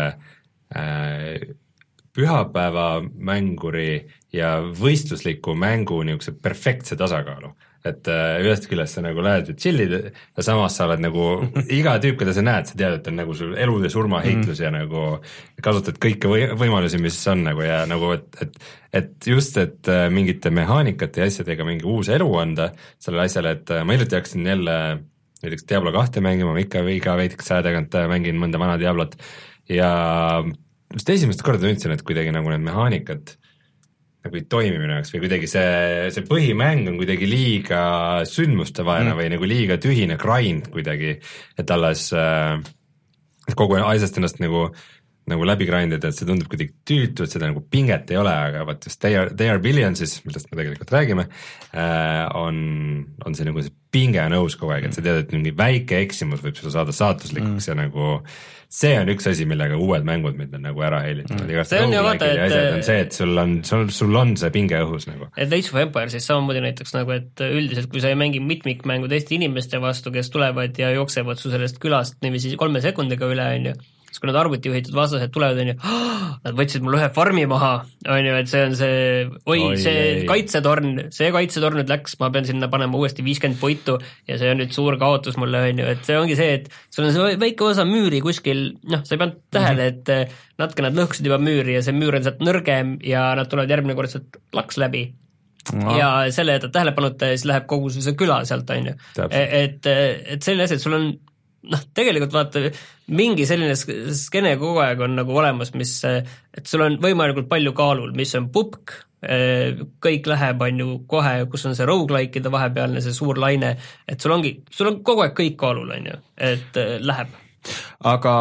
äh, pühapäeva mänguri ja võistlusliku mängu niisuguse perfektse tasakaalu. Et äh, ühest küljest sa nagu lähed ja chillid ja samas sa oled nagu iga tüüp, keda sa näed, sa tead, et on nagu sul elu ja surma heitlus mm. ja nagu kasutad kõiki või, võimalusi, mis on nagu ja nagu, et, et, et just, et äh, mingite mehaanikate ja asjadega mingi uus elu anda sellele asjale, et äh, ma hiljuti hakkasin jälle näiteks Diablo kahte mängima, ma ikka iga veidikese aja tagant mängin mõnda vana Diablot ja just esimest korda tundsin, et kuidagi nagu need mehaanikad nagu ei toimi minu jaoks või kuidagi see, see põhimäng on kuidagi liiga sündmustevaene mm. või nagu liiga tühine grind kuidagi, et alles äh, kogu asjast ennast nagu, nagu läbi grindida, et see tundub kuidagi tüütu, et seda nagu pinget ei ole, aga vaat just They Are, They Are Billionsis, millest me tegelikult räägime, äh, on, on see nagu see pinge on õus kogu aeg, et sa tead, et mingi väike eksimus võib sulle saada saatuslikuks mm. ja nagu see on üks asi, millega uued mängud mind on nagu ära heilitanud mm.. see on ju vaata, et on see, et sul on, sul, sul on see pinge õhus nagu. Et Age of Empires siis samamoodi näiteks nagu, et üldiselt kui sa ei mängi mitmikmängu teiste inimeste vastu, kes tulevad ja jooksevad su sellest külast niiviisi kolme sekundiga üle, on ju, siis kui need arvutijuhitud vastased tulevad, on ju, nad võtsid mul ühe farmi maha, on ju, et see on see, oi, oi see ei. kaitsetorn, see kaitsetorn nüüd läks, ma pean sinna panema uuesti viiskümmend poitu ja see on nüüd suur kaotus mulle, on ju, et see ongi see, et sul on see väike osa müüri kuskil, noh, sa ei pannud tähele, et natuke nad lõhkusid juba müüri ja see müür on sealt nõrgem ja nad tulevad järgmine kord sealt laks läbi. No. Ja selle jätad tähelepanuta ja siis läheb kogu see küla sealt, on ju. Et, et selline asi, et sul on noh, tegelikult vaata, mingi selline skene kogu aeg on nagu olemas, mis, et sul on võimalikult palju kaalul, mis on pupk, kõik läheb, on ju, kohe, kus on see roguelike'ide vahepealne, see suur laine, et sul ongi, sul on kogu aeg kõik kaalul, on ju, et läheb. Aga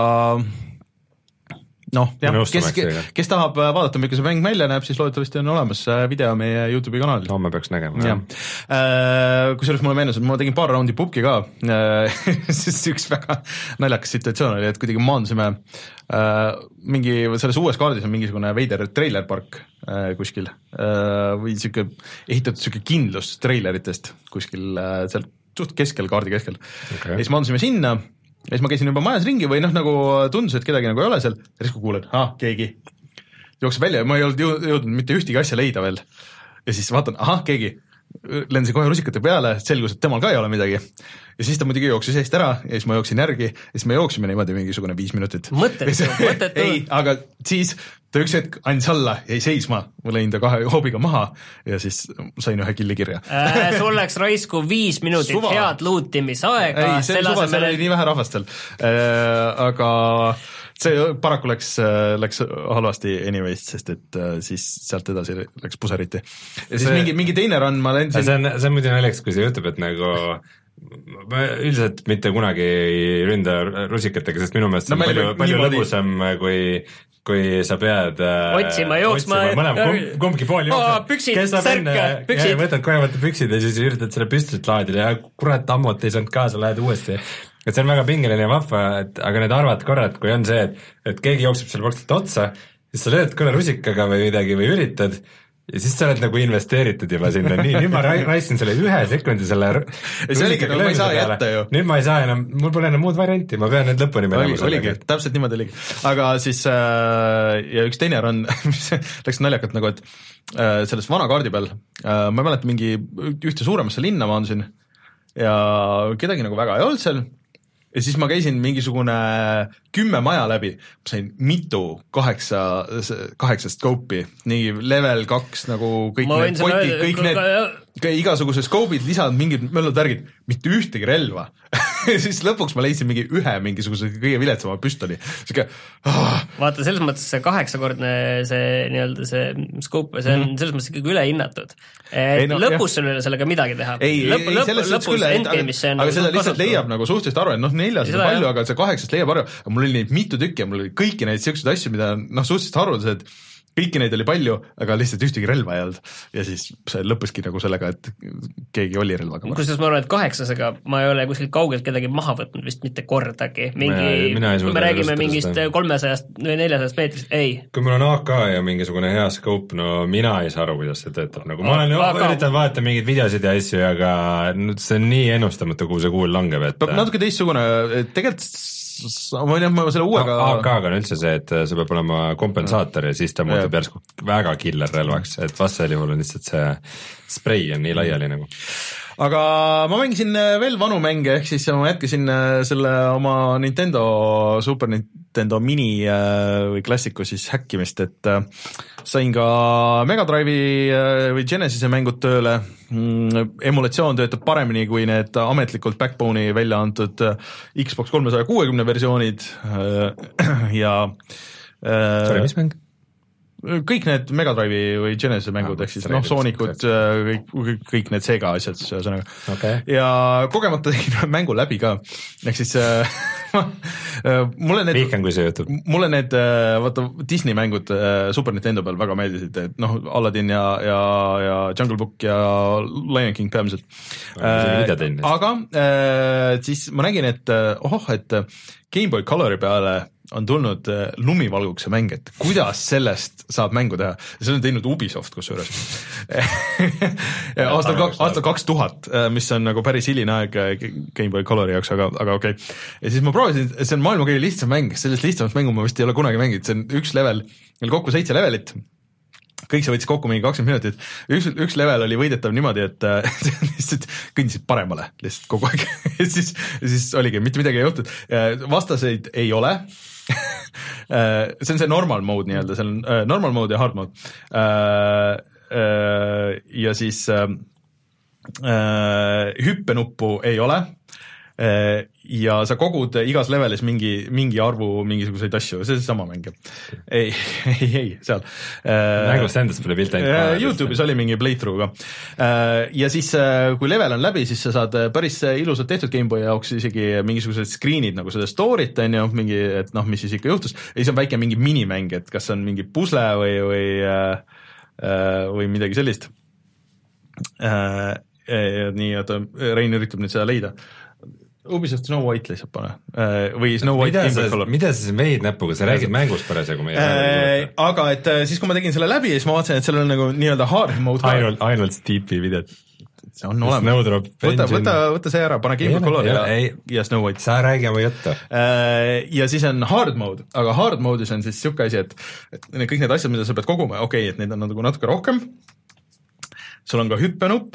noh, jah, kes, kes tahab vaadata, milline see mäng välja näeb, siis loodetavasti on olemas video meie YouTube'i kanalil. No me peaks nägema. Ja. Äh, kusjuures mulle meenus, et ma tegin paar raundi pubki ka, äh, siis üks väga naljakas situatsioon oli, et kuidagi maandusime äh, mingi, selles uues kaardis on mingisugune veider trailerpark äh, kuskil äh, või siuke ehitatud siuke kindlus traileritest kuskil äh, seal suht keskel, kaardi keskel okay. Ja siis maandusime sinna ja siis ma käisin juba majas ringi või noh, nagu tundus, et kedagi nagu ei ole seal, ja siis kui kuulen, ah, keegi jookseb välja ja ma ei olnud jõudnud mitte ühtegi asja leida veel. Ja siis vaatan, ahah, keegi, lendasin kohe rusikate peale, selgus, et temal ka ei ole midagi. Ja siis ta muidugi jooksis eest ära ja siis ma jooksin järgi ja siis me jooksime niimoodi mingisugune viis minutit. Mõttetu, mõttetu. Ei, aga siis ta üks hetk andis alla, jäi seisma, ma lõin ta kahe hoobiga maha ja siis sain ühe killi kirja. Äh, sul läks raisku viis minutit suva. Head luutimisaega. Ei, see suva, seal oli nii vähe rahvast seal. Äh, aga see paraku läks, läks halvasti anyways, sest et siis sealt edasi läks puseriti. Ja siis see, mingi, mingi teine run ma lendasin. See on, see on muidu naljakas, kui see juhtub, et nagu ma üldiselt mitte kunagi ei ründa rusikatega, sest minu meelest see on no, palju, palju lõbusam, kui, kui sa pead otsima, jooksma, mõlema, kumbki pool jooksma. Püksid, särka, püksid. Võtad kohe võtta püksid ja siis üritad selle püstlit laadida ja kurat ammut ei saanud kaasa, lähed uuesti. Et see on väga pingeline ja vahva, et aga need arvad korrad, kui on see, et, et keegi jookseb selle pakselt otsa, siis sa lööd korra rusikaga või midagi või üritad ja siis sa oled nagu investeeritud juba sinna, nii, nüüd ma raisin selle ühe sekundi selle rusikaga no, ma ei saa jätta ju. Nüüd ma ei saa enam, mul pole enam muud varianti, ma pean nüüd lõpuni oli, oligi, täpselt niimoodi oligi. Aga siis äh, ja üks teine run, mis läks naljakalt nagu, et äh, selles vana kaardi peal äh, ma ei mäleta mingi ühte suuremasse linna maandusin ja kedagi nagu väga ei olnud seal. Ja siis ma käisin mingisugune kümme maja läbi, ma sain mitu kaheksa, kaheksa skoopi, nii level kaks nagu kõik ma need potid, kõik need, igasugused skoobid, lisad mingid möllud värgid, mitte ühtegi relva. Siis lõpuks ma leidsin mingi ühe mingisuguse kõige viletsama püstoli. Siuke, oh. Vaata, selles mõttes see kaheksakordne see nii-öelda see skoop, see on selles mõttes ikkagi ülehinnatud. Ei, no, lõpus sul ei ole sellega midagi teha. Ei, Lõp, ei, lõp, lõpus küll, endgame'is see on aga seda lihtsalt leiab nagu suhteliselt arvu, et noh, neljas on palju, aga see kaheksast leiab arvu. Mul oli neid mitu tükki ja mul oli kõiki neid siukseid asju, mida noh, suhteliselt arvulised kõiki neid oli palju, aga lihtsalt ühtegi relva ei olnud ja siis see lõppeski nagu sellega, et keegi oli relvaga. Kusjuures ma arvan, et kaheksasega ma ei ole kuskilt kaugelt kedagi maha võtnud vist mitte kordagi. Mingi, kui me räägime mingist kolmesajast või neljasajast meetrist, ei. Kui mul on A K ja mingisugune hea scope, no mina ei saa aru, kuidas see töötab. Nagu ma olen juba üritan vaadata mingeid videosid ja asju, aga see on nii ennustamatu, kuhu see kuul langeb. Et... natuke teistsugune, tegelikult ma ei tea, ma selle uuega A K-ga on üldse see, et see peab olema kompensaator ja siis ta muutub järsku väga killer relvaks, et vastasel juhul on lihtsalt see sprei on nii laiali nagu. Aga ma mängisin veel vanu mänge, ehk siis ma jätkasin selle oma Nintendo, Super Nintendo Mini või klassiku siis häkkimist, et sain ka Mega Drive'i või Genesise mängud tööle, emulatsioon töötab paremini kui need ametlikult Backbone'i välja antud Xbox kolmesaja kuuekümne versioonid ja Sorry, mis mäng? kõik need Mega Drive'i või Genesis mängud ah,, ehk siis noh, Sonicud, kõik, kõik need Sega asjad, ühesõnaga okay. Ja kogemata tegin mängu läbi ka, ehk siis äh, mulle need Vihkan, kui see juhtub. Mulle need, vaata, Disney mängud Super Nintendo peal väga meeldisid, et noh, Aladdin ja, ja, ja Jungle Book ja Lion King peamiselt äh, aga äh, siis ma nägin, et ohoh, et Game Boy Colori peale on tulnud lumivalgukse mäng, et kuidas sellest saab mängu teha. See on teinud Ubisoft kusjuures aastal, aastal kaks tuhat, mis on nagu päris hiline aeg Game Boy Colori jaoks, aga, aga okei okay. Ja siis ma proovisin, see on maailma kõige lihtsam mäng, sellest lihtsamast mängu ma vist ei ole kunagi mänginud, see on üks level, meil kokku seitse levelit, kõik see võttis kokku mingi kakskümmend minutit, üks, üks level oli võidetav niimoodi, et lihtsalt kõndisid paremale lihtsalt kogu aeg ja siis, siis oligi, mitte midagi ei juhtud, vastaseid ei ole see on see normal mode nii-öelda, see on normal mode ja hard mode ja siis hüppenuppu ei ole ja sa kogud igas levelis mingi, mingi arvu mingisuguseid asju, see on sama mäng. ei, ei, ei, seal. Mängust endast pole pilt ainult. YouTube'is oli mingi playthrough ka. Ja siis, kui level on läbi, siis sa saad päris ilusalt tehtud Gameboy jaoks isegi mingisugused screenid nagu seda story't, on ju, mingi, et noh, mis siis ikka juhtus. Ja siis on väike mingi minimäng, et kas on mingi pusle või, või, või midagi sellist. Nii, et Rein üritab nüüd seda leida. Ubisoft Snow White lihtsalt pane. Või Snow White mida sa, mida sa siis veid näpuga, sa räägid mängust parasjagu meie äh, aga et siis, kui ma tegin selle läbi, siis ma vaatasin, et sellel on nagu nii-öelda hard mode ainult, ainult Steepi videot. See on olemas. Võta, võta, võta see ära, pane Game of Color ja, ja Snow White. Sa räägi oma juttu. Ja siis on hard mode, aga hard mode'is on siis siuke asi, et, et kõik need asjad, mida sa pead koguma, okei okay,, et neid on nagu natuke rohkem. Sul on ka hüppenupp.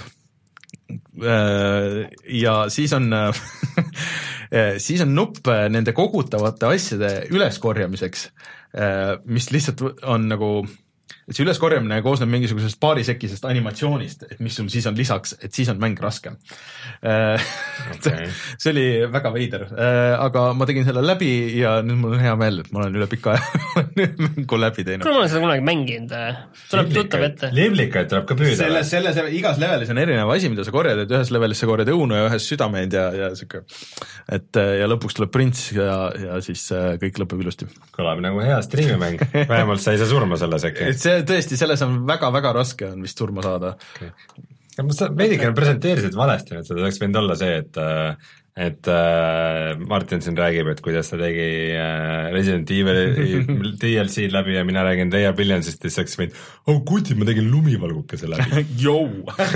Ja siis on siis on nupp nende kogutavate asjade üleskorjamiseks, mis lihtsalt on nagu, et see üleskorjamine koosneb mingisugusest paarisekisest animatsioonist, et mis sul siis on lisaks, et siis on mäng raskem. Okay. See oli väga veider, aga ma tegin selle läbi ja nüüd mul on hea meel, et ma olen üle pika mängu läbi teinud. Kuna ma olen seda kunagi mänginud, tuleb tuttav ette. Liblikaid tuleb ka püüda. Selles, selles, igas levelis on erinev asi, mida sa korjad, et ühes levelis sa korjad õunu ja ühes südameid ja, ja siuke, et ja lõpuks tuleb prints ja, ja siis kõik lõpeb ilusti. Kõlab nagu hea striimimäng, vähemalt sa ei saa surma selles äkki. Et see tõesti, selles on väga-väga raske on vist surma saada. Okay. Sa veidikene presenteerisid valesti, et seda oleks võinud olla see, et et Martin siin räägib, et kuidas ta tegi Resident Evil D L C läbi ja mina räägin Leia Billionsist, siis oleks võinud, oh kuti, ma tegin lumivalgukese läbi. Jou!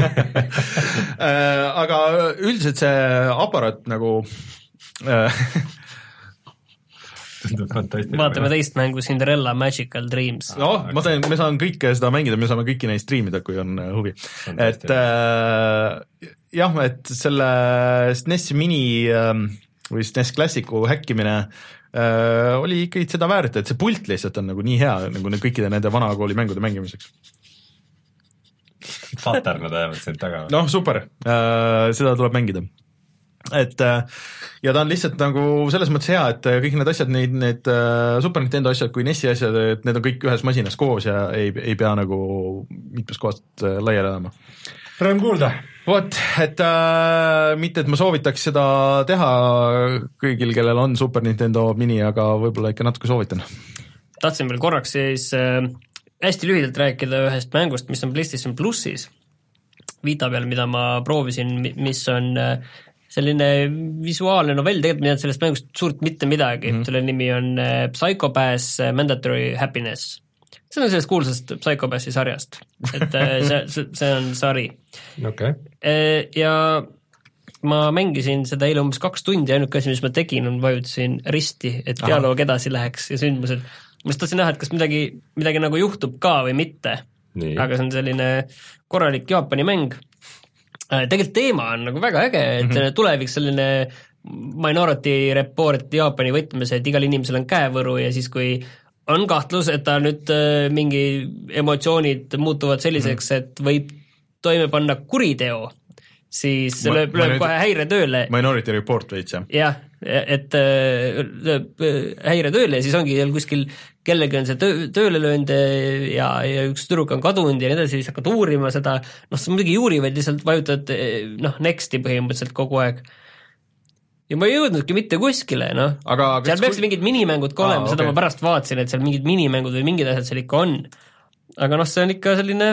Aga üldiselt see aparaat nagu vaatame teist mängu Cinderella Magical Dreams. No, ma saan, me saan kõike seda mängida, me saame kõiki neid streamida, kui on huvi. Et äh, jah, et selle S N E S Mini äh, või S N E S Classicu häkkimine äh, oli ikkagi seda väärt, et see pult lihtsalt on nagu nii hea nagu kõikide nende vanakooli mängude mängimiseks. Paternad ajavad sind taga. Noh, super, äh, seda tuleb mängida. Et ja ta on lihtsalt nagu selles mõttes hea, et kõik need asjad, need, need Super Nintendo asjad kui N E S-i asjad, et need on kõik ühes masinas koos ja ei, ei pea nagu mitmes kohast laiali elama. Rõõm kuulda. Vot, et äh, mitte, et ma soovitaks seda teha kõigil, kellel on Super Nintendo Mini, aga võib-olla ikka natuke soovitan. Tahtsin veel korraks siis äh, hästi lühidalt rääkida ühest mängust, mis on PlayStation plussis Vita peal, mida ma proovisin, mis on selline visuaalne novell, tegelikult mina sellest mängust suurt mitte midagi, mm-hmm. selle nimi on Psycho Pass Mandatory Happiness. See on sellest kuulsast Psycho Passi sarjast, et see, see on sari. Okay. Ja ma mängisin seda eile umbes kaks tundi, ainuke asi, mis ma tegin, on vajutasin risti, et dialoog edasi läheks ja sündmused. Ma tahtsin näha, et kas midagi, midagi nagu juhtub ka või mitte, Nii. aga see on selline korralik Jaapani mäng. Tegelikult teema on nagu väga äge, et mm-hmm. tulevik selline minority report Jaapani võtmes, et igal inimesel on käevõru ja siis kui on kahtlus, et ta nüüd mingi emotsioonid muutuvad selliseks, mm-hmm. et võib toime panna kuriteo, siis ma, lööb, lööb kohe häire tööle. Minority report veits, jah? Jah, et lööb häire tööle ja siis ongi kuskil kellegi on see töö, tööle löönud ja, ja üks tüdruk on kadunud ja nii edasi, siis hakkad uurima seda, noh, sa muidugi juuri, vaid lihtsalt vajutad noh, next'i põhimõtteliselt kogu aeg. Ja ma ei jõudnudki mitte kuskile, noh. Aga seal peaks kui... mingid minimängud ka olema, seda okay. ma pärast vaatasin, et seal mingid minimängud või mingid asjad seal ikka on. Aga noh, see on ikka selline,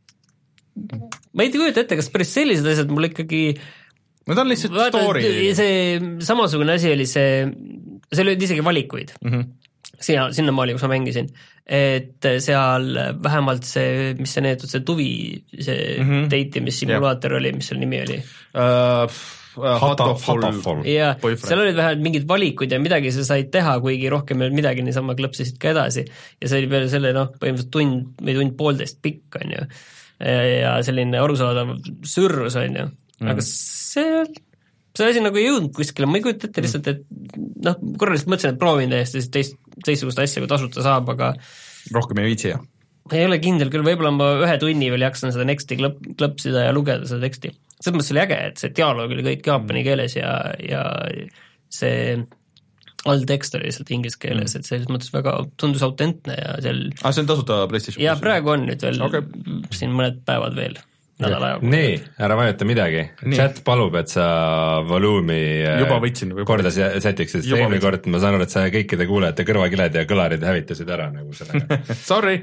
ma ei kujuta ette, kas päris sellised asjad mul ikkagi no ta on lihtsalt vaata, story. See samasugune asi oli see, see oli isegi valikuid. Mhm. Sinna, sinna maali, kus ma mängisin, et seal vähemalt see, mis see neetud, see tuvi, see mm-hmm. deitimissimulaator yeah. oli, mis seal nimi oli? Uh, Hatafall. Ja seal olid vähemalt mingid valikud ja midagi sa said teha, kuigi rohkem ei midagi niisama klõpsisid ka edasi. Ja see oli peale selle, noh, põhimõtteliselt tund, või tund poolteist pikk, on ju. Ja selline arusaadav sürrus, on ju. Aga mm. see... see asi nagu ei jõudnud kuskile, ma ei kujuta ette lihtsalt, et noh, korraliselt mõtlesin, et proovin täiesti teist, teistsugust asja, kui tasuta saab, aga rohkem ei viitsi, jah? Ei ole kindel küll, võib-olla ma ühe tunni veel jaksan seda nexti klõp, klõpsida ja lugeda seda teksti. Selles mõttes oli äge, et see dialoog oli kõik jaapani keeles ja, ja see alltekst oli lihtsalt inglise keeles, et selles mõttes väga tundus autentne ja seal... Ah, see on tasuta PlayStation? Ja praegu on nüüd veel okay. siin mõned päevad veel. Nii, ära vajuta midagi. Nii. Chat palub, et sa volüümi võtsin, korda sätiks, sest eelmine kord ma saan aru, et sa kõikide kuulajate kõrvakiled ja kõlarid hävitasid ära nagu sellega. Sorry!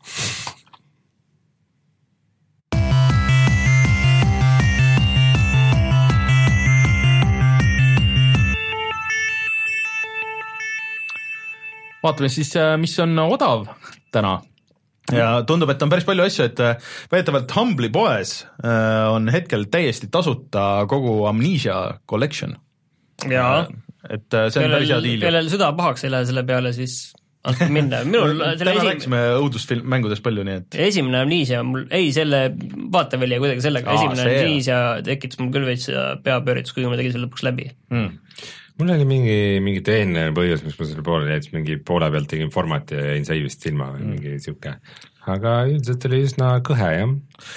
Vaatame siis, mis on odav täna. Ja tundub, et on päris palju asju, et väidetavalt Humble'i poes on hetkel täiesti tasuta kogu Amnesia Collection. Jaa. Et see on päris hea diil. Kellel süda pahaks ei lähe selle peale, siis andke minna. Minul täna esim... rääkisime õudusfilm mängudest palju, nii et... Esimene Amnesia, mul ei selle vaatevälja kuidagi sellega, Aa, esimene Amnesia tekitas mul küll veits peapööritus, kuigi ma tegin selle lõpuks läbi. Hmm. Mul oli mingi, mingi tehniline põhjus, mis ma selle poole jäid, mingi poole pealt tegin formati ja jäin saivist silma või mingi mm. siuke. Aga üldiselt oli üsna kõhe, jah.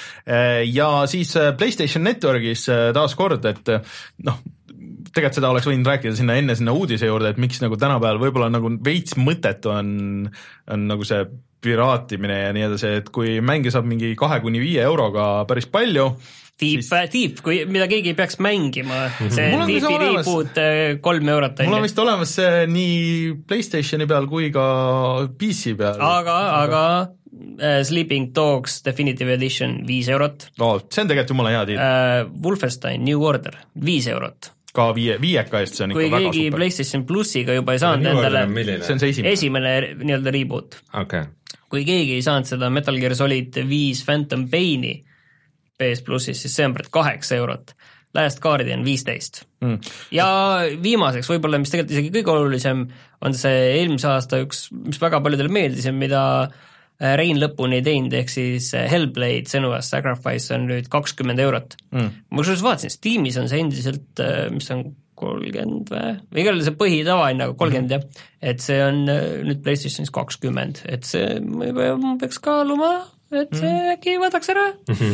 Ja siis PlayStation Networkis taas kord, et noh, tegelikult seda oleks võinud rääkida sinna enne sinna uudise juurde, et miks nagu tänapäeval võib-olla nagu veits mõtet on, on nagu see piraatimine ja nii edasi, et kui mängi saab mingi kahe kuni viie euroga päris palju, Tiip, siis... tiip, kui mida keegi ei peaks mängima, see tiipi riibud kolm eurot. Mul on vist olemas see nii PlayStationi peal kui ka P C peal. Aga, aga uh, Sleeping Dogs Definitive Edition viis eurot. Oh, see on tegelikult jumala hea tiip. Uh, Wolfenstein New Order viis eurot. Ka viie, viieka eest see on kui ikka väga super. Kui keegi PlayStation Plussiga juba ei saanud endale, see on see esimene, esimene nii-öelda reboot. Okay. Kui keegi ei saanud seda Metal Gear Solid viis Phantom Paini P S Plussis, siis see on praegu kaheksa eurot. Last Guardian viisteist. Mm. Ja viimaseks võib-olla, mis tegelikult isegi kõige olulisem, on see eelmise aasta üks, mis väga paljudele meeldis, mida Rein lõpuni ei teinud, ehk siis Hellblade Senua's Sacrifice on nüüd kakskümmend eurot. Mm. Ma kusjuures vaatasin, Steamis on see endiselt, mis on kolmkümmend või? Või igal see põhitavahinna kolmkümmend, mm. jah. Et see on nüüd PlayStationis kakskümmend, et see ma peaks kaaluma, et see mm. äkki võtaks ära.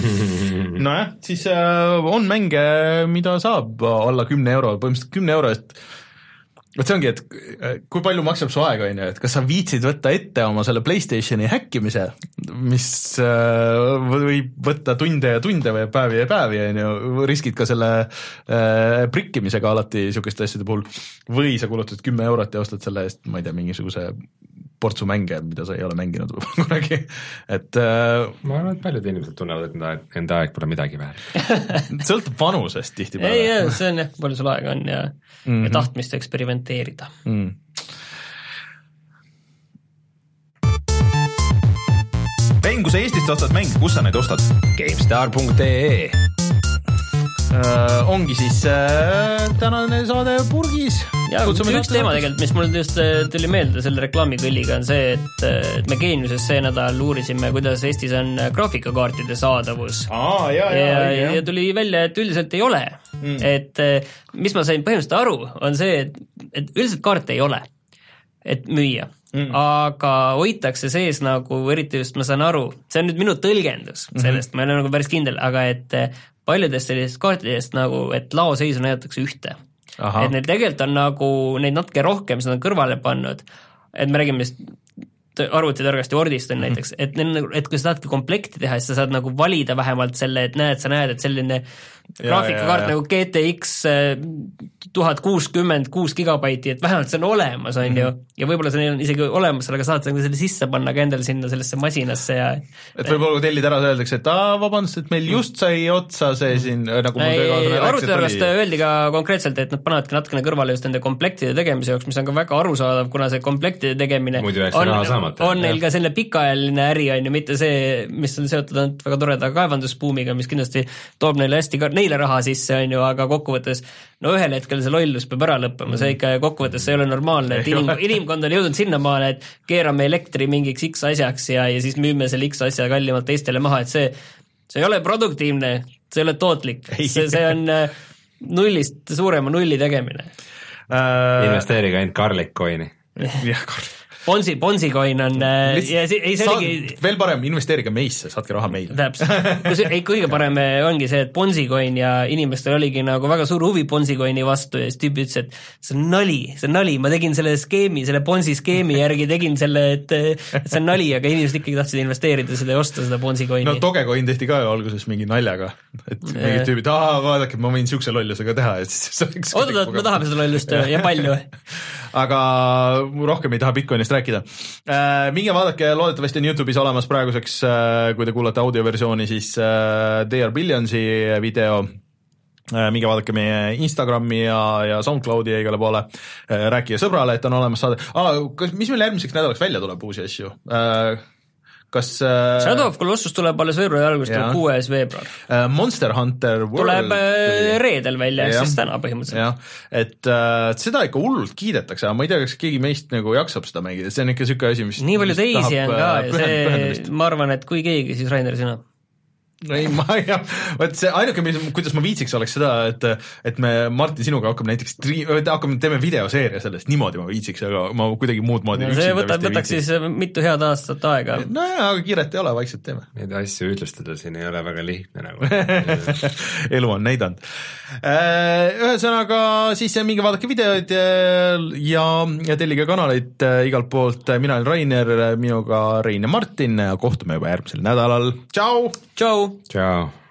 Nojah, siis äh, on mänge, mida saab alla kümne euro, põhimõtteliselt kümne euro eest. Et see ongi, et kui palju maksab su aega, on ju, et kas sa viitsid võtta ette oma selle PlayStationi häkkimise, mis äh, võib võtta tunde ja tunde või päevi ja päevi, on ju, riskid ka selle äh, prikkimisega alati niisugust asjade puhul, või sa kulutad kümme eurot ja ostad selle eest, ma ei tea, mingisuguse portsu mänge, mida sa ei ole mänginud kunagi, et äh, ma arvan, et paljud inimesed tunnevad, et enda, enda aeg pole midagi väärt. sõltub vanusest tihtipeale. ei, ei, see on jah, palju sul aega on ja, mm-hmm. ja tahtmist eksperimenteerida mm. Rein, kui sa Eestist ostad mänge, kus sa neid ostad? GameStar punkt ee äh, ongi siis äh, tänane saade purgis. Ja üks teema tegelikult, mis mul just tuli meelde selle reklaamikõlliga on see, et, et me Geeniuses see nädal uurisime, kuidas Eestis on graafikakaartide saadavus. Aa, ja, ja, ja, ja. ja tuli välja, et üldiselt ei ole. Mm. Et mis ma sain põhimõtteliselt aru, on see, et, et üldiselt kaarte ei ole, et müüa. Mm. Aga hoitakse sees nagu, eriti just ma saan aru, see on nüüd minu tõlgendus sellest, mm-hmm. ma ei ole nagu päris kindel, aga et paljudest sellistest kaartidest nagu, et laoseisu näidatakse ühte. Aha. Et neil tegelikult on nagu, neid natuke rohkem, seda on kõrvale pannud, et me räägime arvutitargasti Wordist on näiteks, mm-hmm. et, neil, et kui sa taadki komplekti teha, siis sa saad nagu valida vähemalt selle, et näed, sa näed, et selline graafikakaart nagu G T X tuhat kuuskümmend kuus gigabaiti, et vähemalt see on olemas, on mm-hmm. ju, ja võib-olla see on isegi olemas, aga saad selle sisse panna ka endale sinna sellesse masinasse ja et võib-olla tellid ära öeldakse, et aa, vabandust, et meil just sai otsa see siin nagu arvutitargast öeldi ka konkreetselt, et nad panevadki natukene kõrvale just nende komplektide tegemise jaoks, mis on ka väga arusaadav, kuna see komplektide tegemine on, on neil ka selline pikaajaline äri, on ju, mitte see, mis on seotud ainult väga toreda kaevandusbuumiga, mis kindlasti toob neile hästi ka neile raha sisse, on ju, aga kokkuvõttes no ühel hetkel see lollus peab ära lõppema, see ikka kokkuvõttes see ei ole normaalne, et inim, inimkond on jõudnud sinnamaale, et keerame elektri mingiks X asjaks ja, ja siis müüme selle X asja kallimalt teistele maha, et see, see ei ole produktiivne, see ei ole tootlik, see, see on nullist suurema nulli tegemine uh,. Investeerige ainult Garlic Coini. jah, Garlic. Bonsi, Bonsi coin on List, ja see, ei, see saad, oligi veel parem, investeerige meisse, saatke raha meile. Täpselt, ei kõige parem ongi see, et Bonsi coin ja inimestel oligi nagu väga suur huvi Bonsi coini vastu ja siis tüüp ütles, et see on nali, see on nali, ma tegin selle skeemi, selle Bonsi skeemi järgi tegin selle, et, et see on nali, aga inimesed ikkagi tahtsid investeerida seda ja osta seda Bonsi coini. No Dogecoin tehti ka ju alguses mingi naljaga, et mingid tüübid, aa, vaadake, ma võin siukse lollusega teha, et siis oodad, me tahame seda lollust ja palju aga rohkem ei taha Bitcoinist rääkida. Äh, minge vaadake, loodetavasti on YouTube'is olemas praeguseks, äh, kui te kuulate audioversiooni, siis äh, They Are Billionsi video. Äh, minge vaadake meie Instagrami ja, ja SoundCloudi ja igale poole. Äh, rääkige sõbrale, et on olemas saade. Ah, kas, mis meil järgmiseks nädalaks välja tuleb uusi asju? Äh, kas äh, Shadow of Colossus tuleb alles veebruari algust, tuleb kuues veebruar. Äh, Monster Hunter World tuleb äh, reedel välja, siis täna põhimõtteliselt. Ja, et äh, seda ikka hullult kiidetakse, aga ma ei tea, kas keegi meist nagu jaksab seda mängida, see on ikka siuke asi, mis nii palju teisi on ka ja see, ma arvan, et kui keegi, siis Rainer, sina. ei, ma ei tea, võt see ainuke, kuidas ma viitsiks oleks seda, et, et me Martin sinuga hakkame näiteks, hakkame, teeme videoseeria sellest, niimoodi ma viitsiks, aga ma kuidagi muud moodi no, see võtab, võtaks siis mitu head aastat aega. No jaa, aga kiiret ei ole, vaikselt teeme. Neid asju ütlustada siin ei ole väga lihtne nagu. elu on näidanud. Ühesõnaga, siis minge vaadake videoid ja, ja tellige kanaleid igalt poolt. Mina olen Rainer, minuga Rein ja Martin ja kohtume juba järgmisel nädalal. Tšau! Tšau! Tšau!